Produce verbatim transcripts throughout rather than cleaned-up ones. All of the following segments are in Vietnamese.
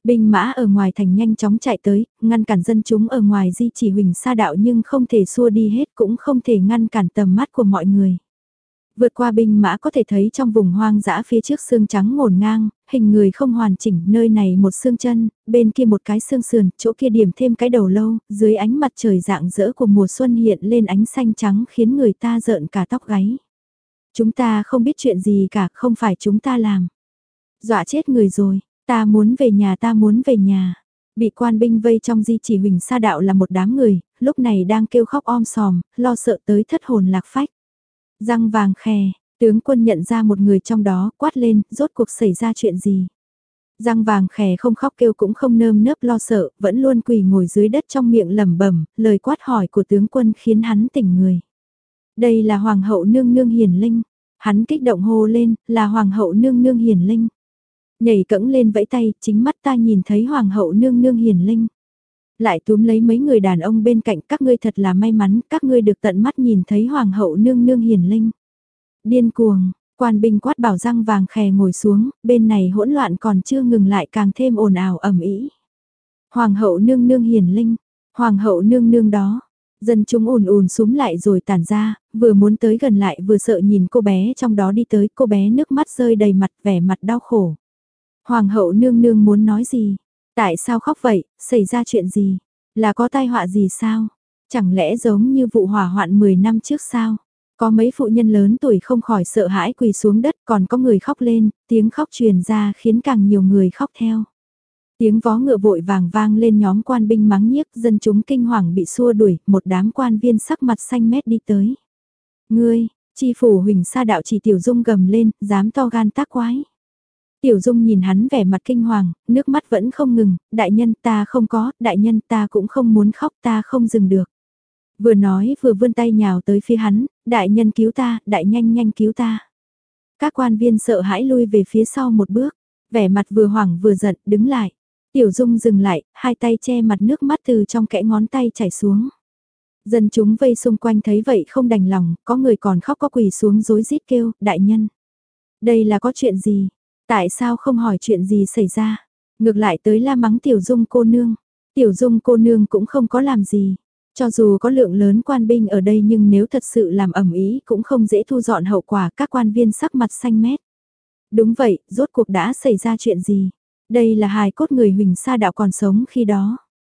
Binh mã ở ngoài thành nhanh chóng chạy tới, ngăn cản dân chúng ở ngoài di chỉ Huỳnh Sa Đạo nhưng không thể xua đi hết cũng không thể ngăn cản tầm mắt của mọi người. Vượt qua binh mã có thể thấy trong vùng hoang dã phía trước xương trắng ngổn ngang, hình người không hoàn chỉnh, nơi này một xương chân, bên kia một cái xương sườn, chỗ kia điểm thêm cái đầu lâu, dưới ánh mặt trời rạng rỡ của mùa xuân hiện lên ánh xanh trắng khiến người ta rợn cả tóc gáy. Chúng ta không biết chuyện gì cả, không phải chúng ta làm. Dọa chết người rồi, ta muốn về nhà ta muốn về nhà. Bị quan binh vây trong di chỉ Huỳnh Sa Đạo là một đám người, lúc này đang kêu khóc om sòm, lo sợ tới thất hồn lạc phách. Răng vàng khè, tướng quân nhận ra một người trong đó, quát lên, rốt cuộc xảy ra chuyện gì. Răng vàng khè không khóc kêu cũng không nơm nớp lo sợ, vẫn luôn quỳ ngồi dưới đất trong miệng lẩm bẩm, lời quát hỏi của tướng quân khiến hắn tỉnh người. Đây là hoàng hậu nương nương hiển linh, hắn kích động hô lên, là hoàng hậu nương nương hiển linh. Nhảy cẫng lên vẫy tay, chính mắt ta nhìn thấy hoàng hậu nương nương hiển linh. Lại túm lấy mấy người đàn ông bên cạnh, các ngươi thật là may mắn, các ngươi được tận mắt nhìn thấy hoàng hậu nương nương hiển linh. Điên cuồng, quan binh quát bảo răng vàng khè ngồi xuống, bên này hỗn loạn còn chưa ngừng lại càng thêm ồn ào ầm ĩ. Hoàng hậu nương nương hiển linh, hoàng hậu nương nương đó. Dân chúng ùn ùn súm lại rồi tản ra, vừa muốn tới gần lại vừa sợ nhìn cô bé trong đó đi tới, cô bé nước mắt rơi đầy mặt vẻ mặt đau khổ. Hoàng hậu nương nương muốn nói gì? Tại sao khóc vậy? Xảy ra chuyện gì? Là có tai họa gì sao? Chẳng lẽ giống như vụ hỏa hoạn mười năm trước sao? Có mấy phụ nhân lớn tuổi không khỏi sợ hãi quỳ xuống đất, còn có người khóc lên, tiếng khóc truyền ra khiến càng nhiều người khóc theo. Tiếng vó ngựa vội vàng vang lên, nhóm quan binh mắng nhiếc, dân chúng kinh hoàng bị xua đuổi, một đám quan viên sắc mặt xanh mét đi tới. Ngươi, chi phủ Huỳnh Sa Đạo chỉ Tiểu Dung gầm lên, dám to gan tác quái. Tiểu Dung nhìn hắn vẻ mặt kinh hoàng, nước mắt vẫn không ngừng, đại nhân ta không có, đại nhân ta cũng không muốn khóc, ta không dừng được. Vừa nói vừa vươn tay nhào tới phía hắn, đại nhân cứu ta, đại nhanh nhanh cứu ta. Các quan viên sợ hãi lui về phía sau một bước, vẻ mặt vừa hoảng vừa giận, đứng lại. Tiểu Dung dừng lại, hai tay che mặt, nước mắt từ trong kẽ ngón tay chảy xuống. Dân chúng vây xung quanh thấy vậy không đành lòng, có người còn khóc có quỳ xuống rối rít kêu, đại nhân. Đây là có chuyện gì? Tại sao không hỏi chuyện gì xảy ra? Ngược lại tới la mắng Tiểu Dung cô nương. Tiểu Dung cô nương cũng không có làm gì. Cho dù có lượng lớn quan binh ở đây nhưng nếu thật sự làm ẩm ý cũng không dễ thu dọn hậu quả, các quan viên sắc mặt xanh mét. Đúng vậy, rốt cuộc đã xảy ra chuyện gì? Đây là hài cốt người Huỳnh Sa Đạo còn sống khi đó.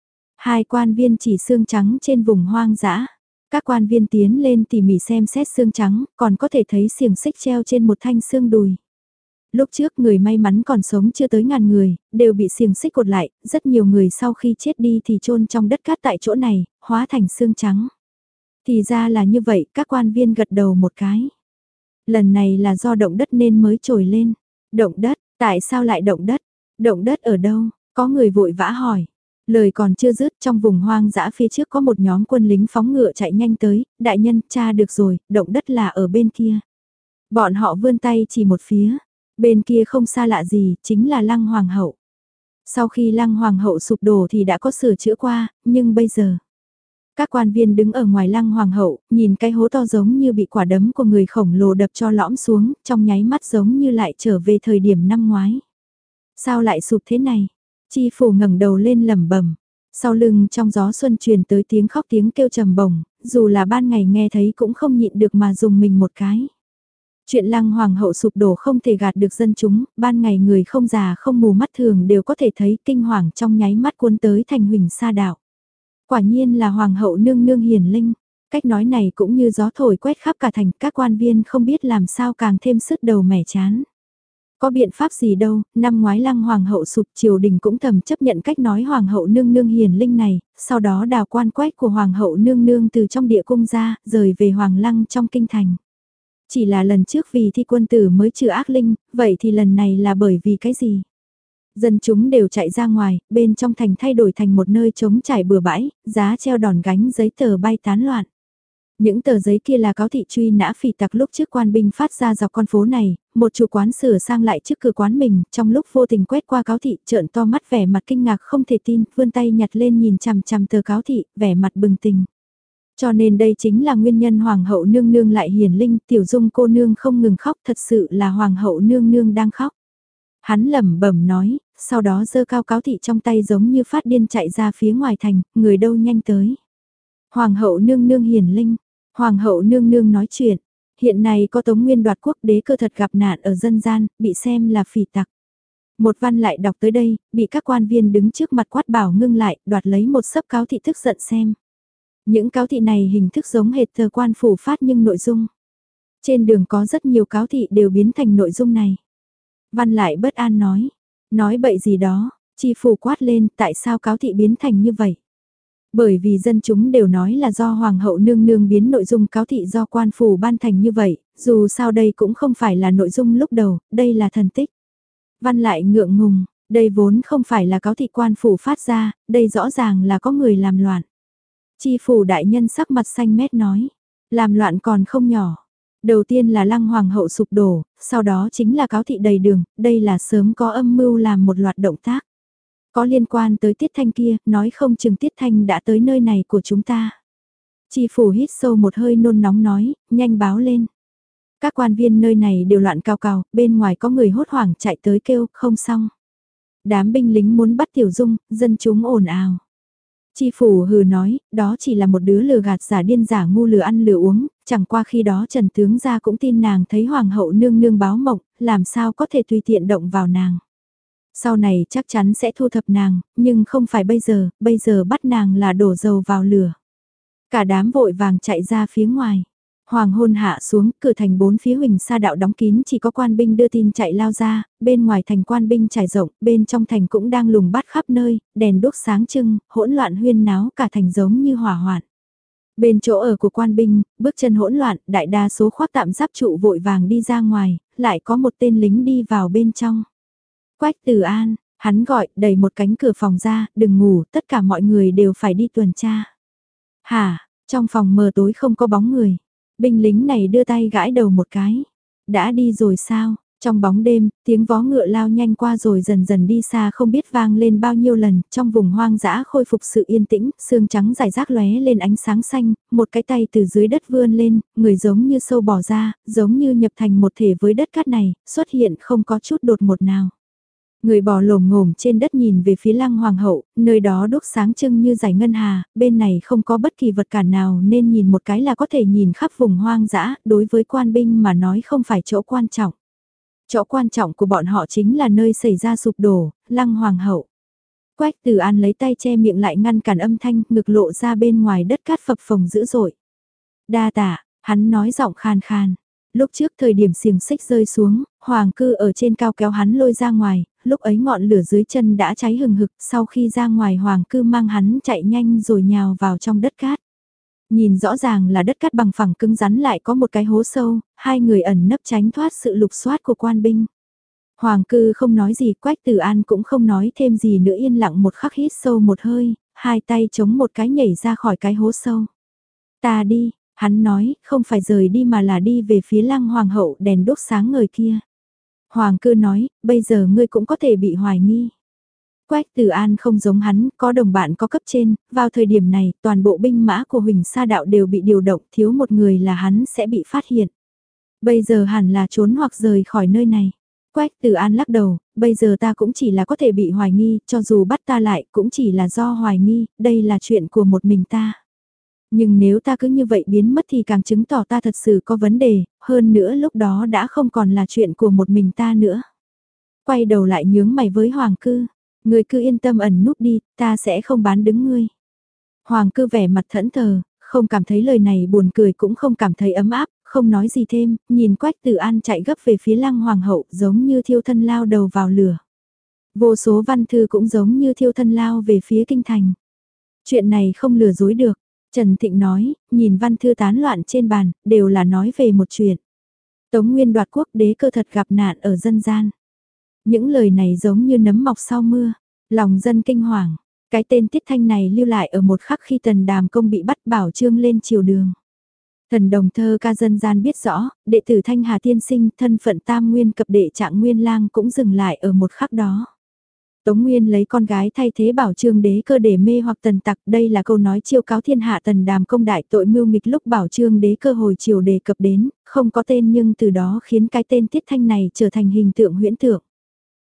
Hai quan viên chỉ xương trắng trên vùng hoang dã. Các quan viên tiến lên tỉ mỉ xem xét xương trắng, còn có thể thấy xiềng xích treo trên một thanh xương đùi. Lúc trước người may mắn còn sống chưa tới ngàn người, đều bị xiềng xích cột lại, rất nhiều người sau khi chết đi thì chôn trong đất cát tại chỗ này, hóa thành xương trắng. Thì ra là như vậy, các quan viên gật đầu một cái. Lần này là do động đất nên mới trồi lên. Động đất, tại sao lại động đất? Động đất ở đâu? Có người vội vã hỏi. Lời còn chưa dứt, trong vùng hoang dã phía trước có một nhóm quân lính phóng ngựa chạy nhanh tới, đại nhân, tra được rồi, động đất là ở bên kia. Bọn họ vươn tay chỉ một phía, bên kia không xa lạ gì, chính là Lăng Hoàng hậu. Sau khi Lăng Hoàng hậu sụp đổ thì đã có sửa chữa qua, nhưng bây giờ... Các quan viên đứng ở ngoài Lăng Hoàng hậu, nhìn cái hố to giống như bị quả đấm của người khổng lồ đập cho lõm xuống, trong nháy mắt giống như lại trở về thời điểm năm ngoái. Sao lại sụp thế này? Chi phủ ngẩng đầu lên lẩm bẩm. Sau lưng trong gió xuân truyền tới tiếng khóc tiếng kêu trầm bổng, dù là ban ngày nghe thấy cũng không nhịn được mà dùng mình một cái. Chuyện Lăng Hoàng hậu sụp đổ không thể gạt được dân chúng, ban ngày người không già không mù mắt thường đều có thể thấy kinh hoàng trong nháy mắt cuốn tới thành Huỳnh Sa Đạo. Quả nhiên là Hoàng hậu nương nương hiển linh, cách nói này cũng như gió thổi quét khắp cả thành, các quan viên không biết làm sao càng thêm sứt đầu mẻ chán. Có biện pháp gì đâu, năm ngoái Lăng Hoàng hậu sụp triều đình cũng thầm chấp nhận cách nói Hoàng hậu nương nương hiển linh này, sau đó đào quan quách của Hoàng hậu nương nương từ trong địa cung ra, rời về Hoàng Lăng trong kinh thành. Chỉ là lần trước vì thi quân tử mới trừ ác linh, vậy thì lần này là bởi vì cái gì? Dân chúng đều chạy ra ngoài, bên trong thành thay đổi thành một nơi trống trải bừa bãi, giá treo đòn gánh giấy tờ bay tán loạn. Những tờ giấy kia là cáo thị truy nã phỉ tặc lúc trước quan binh phát ra dọc con phố này, một chủ quán sửa sang lại trước cửa quán mình, trong lúc vô tình quét qua cáo thị trợn to mắt vẻ mặt kinh ngạc không thể tin, vươn tay nhặt lên nhìn chằm chằm tờ cáo thị, vẻ mặt bừng tỉnh. Cho nên đây chính là nguyên nhân Hoàng hậu nương nương lại hiển linh, Tiểu Dung cô nương không ngừng khóc, thật sự là Hoàng hậu nương nương đang khóc. Hắn lẩm bẩm nói, sau đó giơ cao cáo thị trong tay giống như phát điên chạy ra phía ngoài thành, người đâu nhanh tới. Hoàng hậu nương nương hiển linh, hoàng hậu nương nương nói chuyện, hiện nay có Tống Nguyên đoạt quốc đế cơ thật gặp nạn ở dân gian, bị xem là phỉ tặc. Một văn lại đọc tới đây, bị các quan viên đứng trước mặt quát bảo ngưng lại, đoạt lấy một sấp cáo thị tức giận xem. Những cáo thị này hình thức giống hệt tờ quan phủ phát nhưng nội dung. Trên đường có rất nhiều cáo thị đều biến thành nội dung này. Văn lại bất an nói, nói bậy gì đó, chi phủ quát lên tại sao cáo thị biến thành như vậy. Bởi vì dân chúng đều nói là do Hoàng hậu nương nương biến nội dung cáo thị do quan phủ ban thành như vậy, dù sao đây cũng không phải là nội dung lúc đầu, đây là thần tích. Văn lại ngượng ngùng, đây vốn không phải là cáo thị quan phủ phát ra, đây rõ ràng là có người làm loạn. Chi phủ đại nhân sắc mặt xanh mét nói, làm loạn còn không nhỏ. Đầu tiên là lăng hoàng hậu sụp đổ, sau đó chính là cáo thị đầy đường, đây là sớm có âm mưu làm một loạt động tác. Có liên quan tới Tiết Thanh kia, nói không chừng Tiết Thanh đã tới nơi này của chúng ta. Chi phủ hít sâu một hơi nôn nóng nói, nhanh báo lên. Các quan viên nơi này đều loạn cao cào, bên ngoài có người hốt hoảng chạy tới kêu, không xong. Đám binh lính muốn bắt Tiểu Dung, dân chúng ồn ào. Chi phủ hừ nói, đó chỉ là một đứa lừa gạt giả điên giả ngu lừa ăn lừa uống, chẳng qua khi đó Trần Tướng gia cũng tin nàng thấy Hoàng hậu nương nương báo mộng, làm sao có thể tùy tiện động vào nàng. Sau này chắc chắn sẽ thu thập nàng, nhưng không phải bây giờ, bây giờ bắt nàng là đổ dầu vào lửa. Cả đám vội vàng chạy ra phía ngoài. Hoàng hôn hạ xuống, cửa thành bốn phía huỳnh sa đạo đóng kín chỉ có quan binh đưa tin chạy lao ra, bên ngoài thành quan binh trải rộng, bên trong thành cũng đang lùng bắt khắp nơi, đèn đốt sáng trưng, hỗn loạn huyên náo cả thành giống như hỏa hoạn. Bên chỗ ở của quan binh, bước chân hỗn loạn, đại đa số khoác tạm giáp trụ vội vàng đi ra ngoài, lại có một tên lính đi vào bên trong. Quách Tử An, hắn gọi, đẩy một cánh cửa phòng ra, đừng ngủ, tất cả mọi người đều phải đi tuần tra. Hả, trong phòng mờ tối không có bóng người. Binh lính này đưa tay gãi đầu một cái. Đã đi rồi sao? Trong bóng đêm, tiếng vó ngựa lao nhanh qua rồi dần dần đi xa không biết vang lên bao nhiêu lần, trong vùng hoang dã khôi phục sự yên tĩnh, xương trắng rải rác lóe lên ánh sáng xanh, một cái tay từ dưới đất vươn lên, người giống như sâu bò ra, giống như nhập thành một thể với đất cát này, xuất hiện không có chút đột ngột nào. Người bò lồm ngồm trên đất nhìn về phía lăng hoàng hậu, nơi đó đốt sáng trưng như giải ngân hà, bên này không có bất kỳ vật cản nào nên nhìn một cái là có thể nhìn khắp vùng hoang dã, đối với quan binh mà nói không phải chỗ quan trọng. Chỗ quan trọng của bọn họ chính là nơi xảy ra sụp đổ, lăng hoàng hậu. Quách Tử An lấy tay che miệng lại ngăn cản âm thanh, ngực lộ ra bên ngoài đất cát phập phồng dữ dội. Đa tạ, hắn nói giọng khan khan. Lúc trước thời điểm xiềng xích rơi xuống, hoàng cư ở trên cao kéo hắn lôi ra ngoài, lúc ấy ngọn lửa dưới chân đã cháy hừng hực, sau khi ra ngoài hoàng cư mang hắn chạy nhanh rồi nhào vào trong đất cát. Nhìn rõ ràng là đất cát bằng phẳng cứng rắn lại có một cái hố sâu, hai người ẩn nấp tránh thoát sự lục soát của quan binh. Hoàng cư không nói gì, Quách Tử An cũng không nói thêm gì nữa, yên lặng một khắc hít sâu một hơi, hai tay chống một cái nhảy ra khỏi cái hố sâu. Ta đi, hắn nói, không phải rời đi mà là đi về phía lăng hoàng hậu đèn đốt sáng ngời kia. Hoàng cư nói, bây giờ ngươi cũng có thể bị hoài nghi. Quách Tử An không giống hắn, có đồng bạn có cấp trên, vào thời điểm này, toàn bộ binh mã của Huỳnh Sa Đạo đều bị điều động, thiếu một người là hắn sẽ bị phát hiện. Bây giờ hẳn là trốn hoặc rời khỏi nơi này. Quách Tử An lắc đầu, bây giờ ta cũng chỉ là có thể bị hoài nghi, cho dù bắt ta lại cũng chỉ là do hoài nghi, đây là chuyện của một mình ta. Nhưng nếu ta cứ như vậy biến mất thì càng chứng tỏ ta thật sự có vấn đề, hơn nữa lúc đó đã không còn là chuyện của một mình ta nữa. Quay đầu lại nhướng mày với Hoàng cư, ngươi cứ yên tâm ẩn núp đi, ta sẽ không bán đứng ngươi. Hoàng cư vẻ mặt thẫn thờ, không cảm thấy lời này buồn cười cũng không cảm thấy ấm áp, không nói gì thêm, nhìn Quách Tử An chạy gấp về phía lăng hoàng hậu giống như thiêu thân lao đầu vào lửa. Vô số văn thư cũng giống như thiêu thân lao về phía kinh thành. Chuyện này không lừa dối được. Trần Thịnh nói, nhìn văn thư tán loạn trên bàn, đều là nói về một chuyện. Tống Nguyên đoạt quốc đế cơ thật gặp nạn ở dân gian. Những lời này giống như nấm mọc sau mưa, lòng dân kinh hoàng. Cái tên Tiết Thanh này lưu lại ở một khắc khi Tần Đàm Công bị bắt bảo trương lên triều đường. Thần đồng thơ ca dân gian biết rõ, đệ tử Thanh Hà tiên sinh thân phận tam nguyên cập đệ trạng nguyên lang cũng dừng lại ở một khắc đó. Tống Nguyên lấy con gái thay thế bảo trương đế cơ để mê hoặc tần tặc, đây là câu nói chiêu cáo thiên hạ Tần Đàm Công đại tội mưu nghịch lúc bảo trương đế cơ hồi chiều đề cập đến, không có tên nhưng từ đó khiến cái tên Tiết Thanh này trở thành hình tượng huyễn tượng.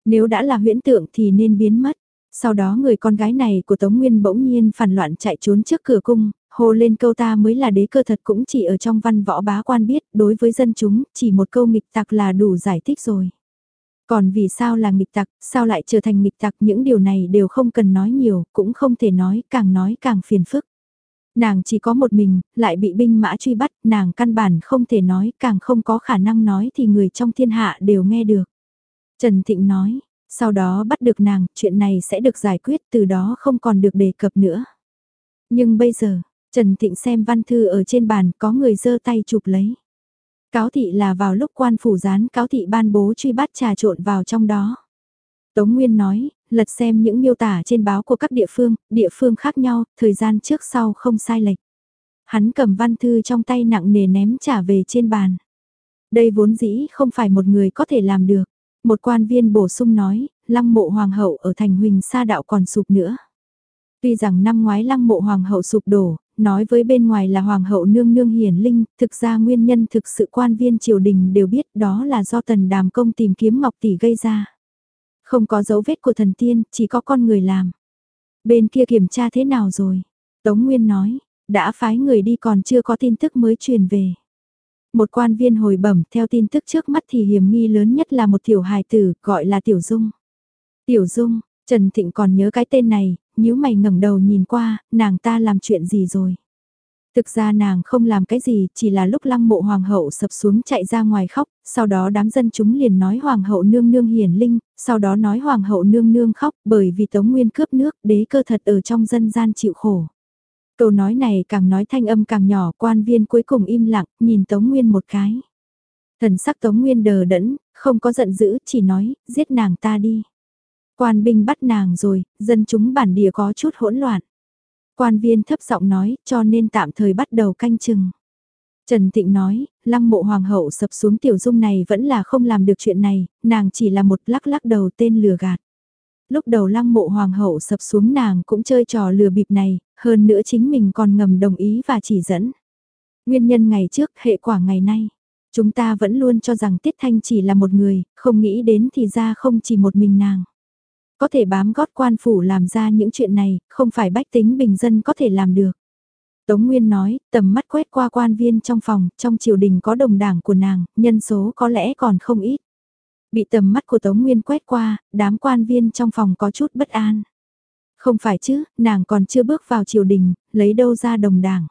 Nếu đã là huyễn tượng thì nên biến mất. Sau đó người con gái này của Tống Nguyên bỗng nhiên phản loạn chạy trốn trước cửa cung, hô lên câu ta mới là đế cơ thật cũng chỉ ở trong văn võ bá quan biết, đối với dân chúng, chỉ một câu nghịch tặc là đủ giải thích rồi. Còn vì sao là nghịch tặc, sao lại trở thành nghịch tặc, những điều này đều không cần nói nhiều, cũng không thể nói, càng nói càng phiền phức. Nàng chỉ có một mình, lại bị binh mã truy bắt, nàng căn bản không thể nói, càng không có khả năng nói thì người trong thiên hạ đều nghe được. Trần Thịnh nói, sau đó bắt được nàng, chuyện này sẽ được giải quyết, từ đó không còn được đề cập nữa. Nhưng bây giờ, Trần Thịnh xem văn thư ở trên bàn, có người giơ tay chụp lấy. Cáo thị là vào lúc quan phủ gián cáo thị ban bố truy bắt trà trộn vào trong đó. Tống Nguyên nói, lật xem những miêu tả trên báo của các địa phương, địa phương khác nhau, thời gian trước sau không sai lệch. Hắn cầm văn thư trong tay nặng nề ném trả về trên bàn. Đây vốn dĩ không phải một người có thể làm được. Một quan viên bổ sung nói, lăng mộ hoàng hậu ở thành Huỳnh Sa Đạo còn sụp nữa. Tuy rằng năm ngoái lăng mộ hoàng hậu sụp đổ, nói với bên ngoài là hoàng hậu nương nương hiển linh, thực ra nguyên nhân thực sự quan viên triều đình đều biết đó là do tần đàm công tìm kiếm ngọc tỷ gây ra. Không có dấu vết của thần tiên, chỉ có con người làm. Bên kia kiểm tra thế nào rồi? Tống Nguyên nói, đã phái người đi còn chưa có tin tức mới truyền về. Một quan viên hồi bẩm theo tin tức trước mắt thì hiểm nghi lớn nhất là một tiểu hài tử gọi là Tiểu Dung. Tiểu Dung, Trần Thịnh còn nhớ cái tên này, nhíu mày ngẩng đầu nhìn qua, nàng ta làm chuyện gì rồi? Thực ra nàng không làm cái gì, chỉ là lúc lăng mộ hoàng hậu sập xuống chạy ra ngoài khóc, sau đó đám dân chúng liền nói hoàng hậu nương nương hiển linh, sau đó nói hoàng hậu nương nương khóc bởi vì Tống Nguyên cướp nước, đế cơ thật ở trong dân gian chịu khổ. Câu nói này càng nói thanh âm càng nhỏ, quan viên cuối cùng im lặng, nhìn Tống Nguyên một cái. Thần sắc Tống Nguyên đờ đẫn, không có giận dữ, chỉ nói, giết nàng ta đi. Quan binh bắt nàng rồi, dân chúng bản địa có chút hỗn loạn. Quan viên thấp giọng nói, cho nên tạm thời bắt đầu canh chừng. Trần Thịnh nói, lăng mộ hoàng hậu sập xuống Tiểu Dung này vẫn là không làm được chuyện này, nàng chỉ là một lắc lắc đầu tên lừa gạt. Lúc đầu lăng mộ hoàng hậu sập xuống nàng cũng chơi trò lừa bịp này, hơn nữa chính mình còn ngầm đồng ý và chỉ dẫn. Nguyên nhân ngày trước, hệ quả ngày nay. Chúng ta vẫn luôn cho rằng Tiết Thanh chỉ là một người, không nghĩ đến thì ra không chỉ một mình nàng. Có thể bám gót quan phủ làm ra những chuyện này, không phải bách tính bình dân có thể làm được. Tống Nguyên nói, tầm mắt quét qua quan viên trong phòng, trong triều đình có đồng đảng của nàng, nhân số có lẽ còn không ít. Bị tầm mắt của Tống Nguyên quét qua, đám quan viên trong phòng có chút bất an. Không phải chứ, nàng còn chưa bước vào triều đình, lấy đâu ra đồng đảng.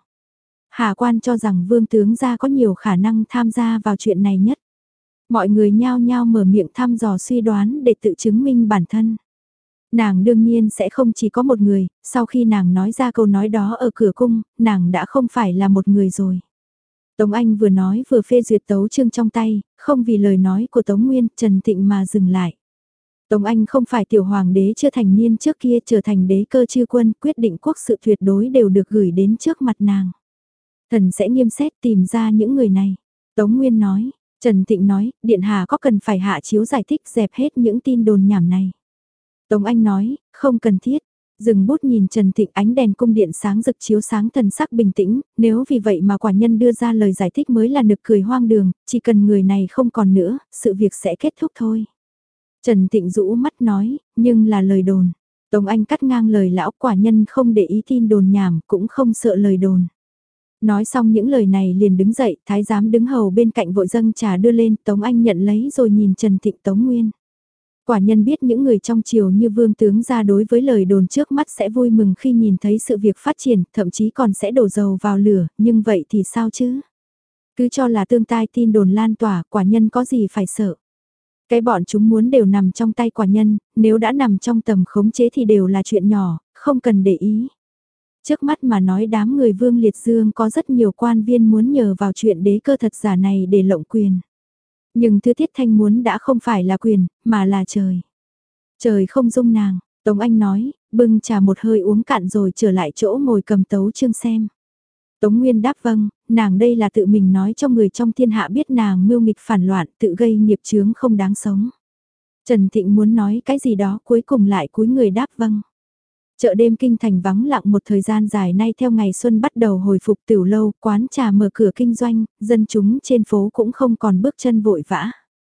Hạ quan cho rằng vương tướng gia có nhiều khả năng tham gia vào chuyện này nhất. Mọi người nhao nhao mở miệng thăm dò suy đoán để tự chứng minh bản thân. Nàng đương nhiên sẽ không chỉ có một người, sau khi nàng nói ra câu nói đó ở cửa cung, nàng đã không phải là một người rồi. Tống Anh vừa nói vừa phê duyệt tấu chương trong tay, không vì lời nói của Tống Nguyên, Trần Thịnh mà dừng lại. Tống Anh không phải tiểu hoàng đế chưa thành niên trước kia trở thành đế cơ chư quân, quyết định quốc sự tuyệt đối đều được gửi đến trước mặt nàng. Thần sẽ nghiêm xét tìm ra những người này. Tống Nguyên nói, Trần Thịnh nói, Điện Hạ có cần phải hạ chiếu giải thích dẹp hết những tin đồn nhảm này. Tống Anh nói, không cần thiết. Dừng bút nhìn Trần Thịnh, ánh đèn cung điện sáng rực chiếu sáng thần sắc bình tĩnh, nếu vì vậy mà quả nhân đưa ra lời giải thích mới là nực cười hoang đường, chỉ cần người này không còn nữa, sự việc sẽ kết thúc thôi. Trần Thịnh rũ mắt nói, nhưng là lời đồn. Tống Anh cắt ngang lời lão, quả nhân không để ý tin đồn nhảm, cũng không sợ lời đồn. Nói xong những lời này liền đứng dậy, thái giám đứng hầu bên cạnh vội dâng trà đưa lên, Tống Anh nhận lấy rồi nhìn Trần Thịnh Tống Nguyên. Quả nhân biết những người trong triều như vương tướng gia đối với lời đồn trước mắt sẽ vui mừng khi nhìn thấy sự việc phát triển, thậm chí còn sẽ đổ dầu vào lửa, nhưng vậy thì sao chứ? Cứ cho là tương tai tin đồn lan tỏa, quả nhân có gì phải sợ? Cái bọn chúng muốn đều nằm trong tay quả nhân, nếu đã nằm trong tầm khống chế thì đều là chuyện nhỏ, không cần để ý. Trước mắt mà nói đám người Vương Liệt Dương có rất nhiều quan viên muốn nhờ vào chuyện đế cơ thật giả này để lộng quyền. Nhưng thứ Tiết Thanh muốn đã không phải là quyền, mà là trời. Trời không dung nàng, Tống Anh nói, bưng trà một hơi uống cạn rồi trở lại chỗ ngồi cầm tấu chương xem. Tống Nguyên đáp vâng, nàng đây là tự mình nói cho người trong thiên hạ biết nàng mưu nghịch phản loạn, tự gây nghiệp chướng không đáng sống. Trần Thịnh muốn nói cái gì đó cuối cùng lại cúi người đáp vâng. Chợ đêm kinh thành vắng lặng một thời gian dài nay theo ngày xuân bắt đầu hồi phục tiểu lâu, quán trà mở cửa kinh doanh, dân chúng trên phố cũng không còn bước chân vội vã.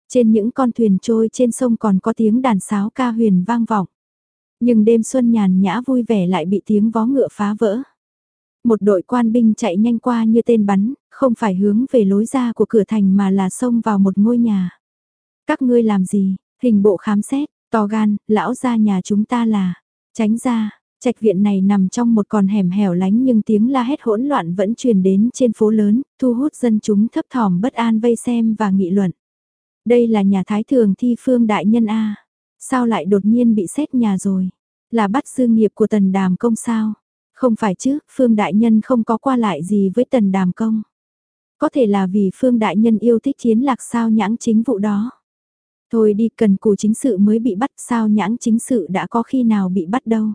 Trên những con thuyền trôi trên sông còn có tiếng đàn sáo ca huyền vang vọng. Nhưng đêm xuân nhàn nhã vui vẻ lại bị tiếng vó ngựa phá vỡ. Một đội quan binh chạy nhanh qua như tên bắn, không phải hướng về lối ra của cửa thành mà là xông vào một ngôi nhà. Các ngươi làm gì? Hình bộ khám xét, to gan, lão gia nhà chúng ta là, tránh ra. Trạch viện này nằm trong một con hẻm hẻo lánh nhưng tiếng la hét hỗn loạn vẫn truyền đến trên phố lớn, thu hút dân chúng thấp thỏm bất an vây xem và nghị luận. Đây là nhà Thái Thường Thi Phương đại nhân a. Sao lại đột nhiên bị xét nhà rồi? Là bắt dư nghiệp của Tần Đàm Công sao? Không phải chứ, Phương đại nhân không có qua lại gì với Tần Đàm Công. Có thể là vì Phương đại nhân yêu thích chiến lạc sao nhãng chính vụ đó. Thôi đi, cần cù chính sự mới bị bắt, sao nhãng chính sự đã có khi nào bị bắt đâu.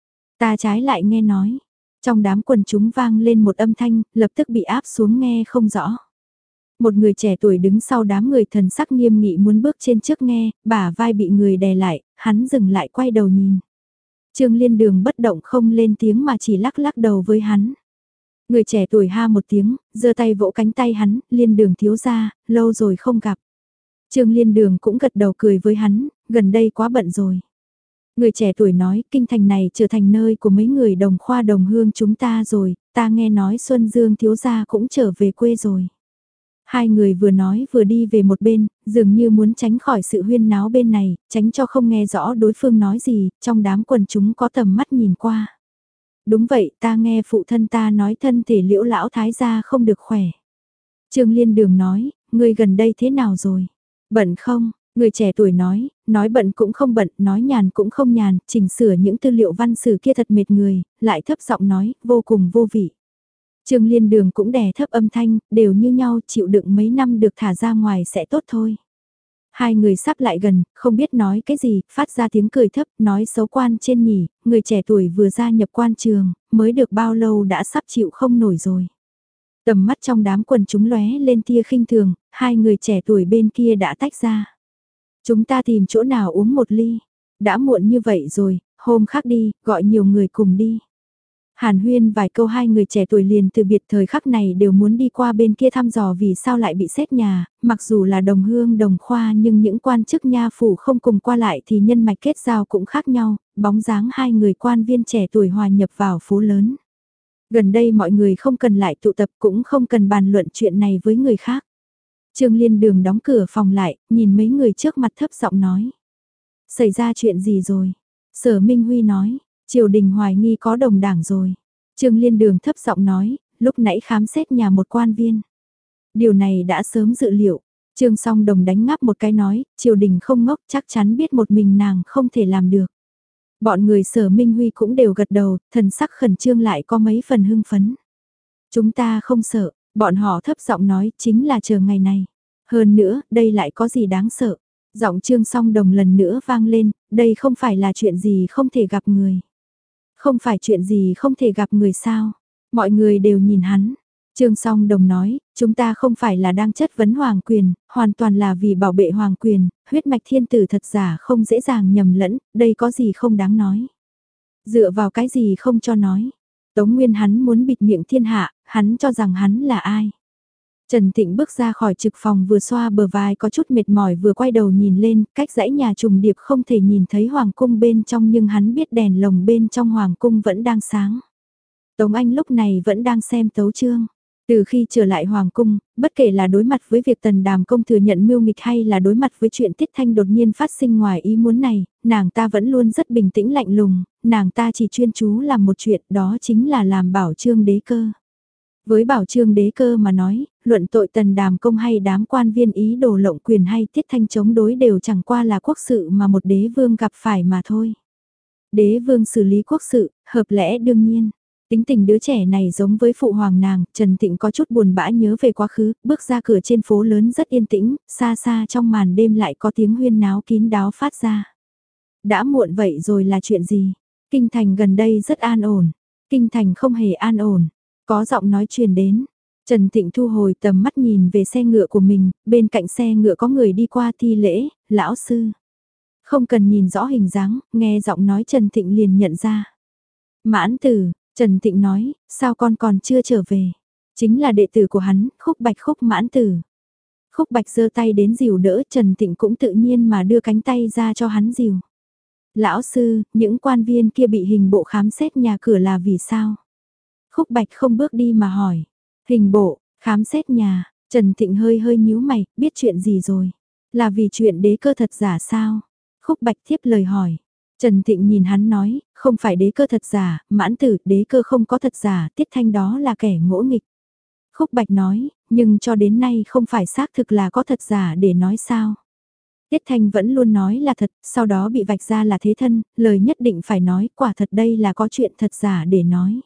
Ta trái lại nghe nói, trong đám quần chúng vang lên một âm thanh, lập tức bị áp xuống nghe không rõ. Một người trẻ tuổi đứng sau đám người thần sắc nghiêm nghị muốn bước trên trước nghe, bả vai bị người đè lại, hắn dừng lại quay đầu nhìn. Trương Liên Đường bất động không lên tiếng mà chỉ lắc lắc đầu với hắn. Người trẻ tuổi ha một tiếng, giơ tay vỗ cánh tay hắn, Liên Đường thiếu gia, lâu rồi không gặp. Trương Liên Đường cũng gật đầu cười với hắn, gần đây quá bận rồi. Người trẻ tuổi nói, kinh thành này trở thành nơi của mấy người đồng khoa đồng hương chúng ta rồi, ta nghe nói Xuân Dương thiếu gia cũng trở về quê rồi. Hai người vừa nói vừa đi về một bên, dường như muốn tránh khỏi sự huyên náo bên này, tránh cho không nghe rõ đối phương nói gì, trong đám quần chúng có tầm mắt nhìn qua. Đúng vậy, ta nghe phụ thân ta nói thân thể Liễu lão thái gia không được khỏe. Trương Liên Đường nói, ngươi gần đây thế nào rồi? Bận không? Người trẻ tuổi nói, nói bận cũng không bận, nói nhàn cũng không nhàn, chỉnh sửa những tư liệu văn sử kia thật mệt người, lại thấp giọng nói, vô cùng vô vị. Trương Liên Đường cũng đè thấp âm thanh, đều như nhau, chịu đựng mấy năm được thả ra ngoài sẽ tốt thôi. Hai người sắp lại gần, không biết nói cái gì, phát ra tiếng cười thấp, nói xấu quan trên nhỉ, người trẻ tuổi vừa gia nhập quan trường, mới được bao lâu đã sắp chịu không nổi rồi. Tầm mắt trong đám quần chúng lóe lên tia khinh thường, hai người trẻ tuổi bên kia đã tách ra. Chúng ta tìm chỗ nào uống một ly, đã muộn như vậy rồi, hôm khác đi, gọi nhiều người cùng đi. Hàn huyên vài câu hai người trẻ tuổi liền từ biệt thời khắc này đều muốn đi qua bên kia thăm dò vì sao lại bị xét nhà, mặc dù là đồng hương đồng khoa nhưng những quan chức nha phủ không cùng qua lại thì nhân mạch kết giao cũng khác nhau, bóng dáng hai người quan viên trẻ tuổi hòa nhập vào phố lớn. Gần đây mọi người không cần lại tụ tập cũng không cần bàn luận chuyện này với người khác. Trương Liên Đường đóng cửa phòng lại, nhìn mấy người trước mặt thấp giọng nói. Xảy ra chuyện gì rồi? Sở Minh Huy nói. Triều đình hoài nghi có đồng đảng rồi. Trương Liên Đường thấp giọng nói, lúc nãy khám xét nhà một quan viên. Điều này đã sớm dự liệu. Trương Song Đồng đánh ngáp một cái nói, triều đình không ngốc chắc chắn biết một mình nàng không thể làm được. Bọn người Sở Minh Huy cũng đều gật đầu, thần sắc khẩn trương lại có mấy phần hưng phấn. Chúng ta không sợ, bọn họ thấp giọng nói chính là chờ ngày này. Hơn nữa, đây lại có gì đáng sợ. Giọng Trương Song Đồng lần nữa vang lên, đây không phải là chuyện gì không thể gặp người. Không phải chuyện gì không thể gặp người sao. Mọi người đều nhìn hắn. Trương Song Đồng nói, chúng ta không phải là đang chất vấn hoàng quyền, hoàn toàn là vì bảo vệ hoàng quyền, huyết mạch thiên tử thật giả không dễ dàng nhầm lẫn, đây có gì không đáng nói. Dựa vào cái gì không cho nói. Tống Nguyên hắn muốn bịt miệng thiên hạ, hắn cho rằng hắn là ai. Trần Thịnh bước ra khỏi trực phòng vừa xoa bờ vai có chút mệt mỏi vừa quay đầu nhìn lên, cách dãy nhà trùng điệp không thể nhìn thấy hoàng cung bên trong nhưng hắn biết đèn lồng bên trong hoàng cung vẫn đang sáng. Tống Anh lúc này vẫn đang xem tấu chương. Từ khi trở lại hoàng cung, bất kể là đối mặt với việc Tần Đàm Công thừa nhận mưu nghịch hay là đối mặt với chuyện Tiết Thanh đột nhiên phát sinh ngoài ý muốn này, nàng ta vẫn luôn rất bình tĩnh lạnh lùng, nàng ta chỉ chuyên chú làm một chuyện đó chính là làm bảo trương đế cơ. Với bảo trương đế cơ mà nói, luận tội Tần Đàm Công hay đám quan viên ý đồ lộng quyền hay Tiết Thanh chống đối đều chẳng qua là quốc sự mà một đế vương gặp phải mà thôi. Đế vương xử lý quốc sự, hợp lẽ đương nhiên. Tính tình đứa trẻ này giống với phụ hoàng nàng, Trần Thịnh có chút buồn bã nhớ về quá khứ, bước ra cửa trên phố lớn rất yên tĩnh, xa xa trong màn đêm lại có tiếng huyên náo kín đáo phát ra. Đã muộn vậy rồi là chuyện gì? Kinh thành gần đây rất an ổn. Kinh thành không hề an ổn. Có giọng nói truyền đến. Trần Thịnh thu hồi tầm mắt nhìn về xe ngựa của mình, bên cạnh xe ngựa có người đi qua thi lễ, lão sư. Không cần nhìn rõ hình dáng, nghe giọng nói Trần Thịnh liền nhận ra. Mãn Tử, Trần Thịnh nói, sao con còn chưa trở về? Chính là đệ tử của hắn, Khúc Bạch Khúc Mãn Tử. Khúc Bạch giơ tay đến dìu đỡ, Trần Tịnh cũng tự nhiên mà đưa cánh tay ra cho hắn dìu. Lão sư, những quan viên kia bị hình bộ khám xét nhà cửa là vì sao? Khúc Bạch không bước đi mà hỏi. Hình bộ, khám xét nhà, Trần Tịnh hơi hơi nhíu mày, biết chuyện gì rồi? Là vì chuyện đế cơ thật giả sao? Khúc Bạch tiếp lời hỏi. Trần Tịnh nhìn hắn nói, không phải đế cơ thật giả, Mãn Tử, đế cơ không có thật giả, Tiết Thanh đó là kẻ ngỗ nghịch. Khúc Bạch nói, nhưng cho đến nay không phải xác thực là có thật giả để nói sao. Tiết Thanh vẫn luôn nói là thật, sau đó bị vạch ra là thế thân, lời nhất định phải nói, quả thật đây là có chuyện thật giả để nói.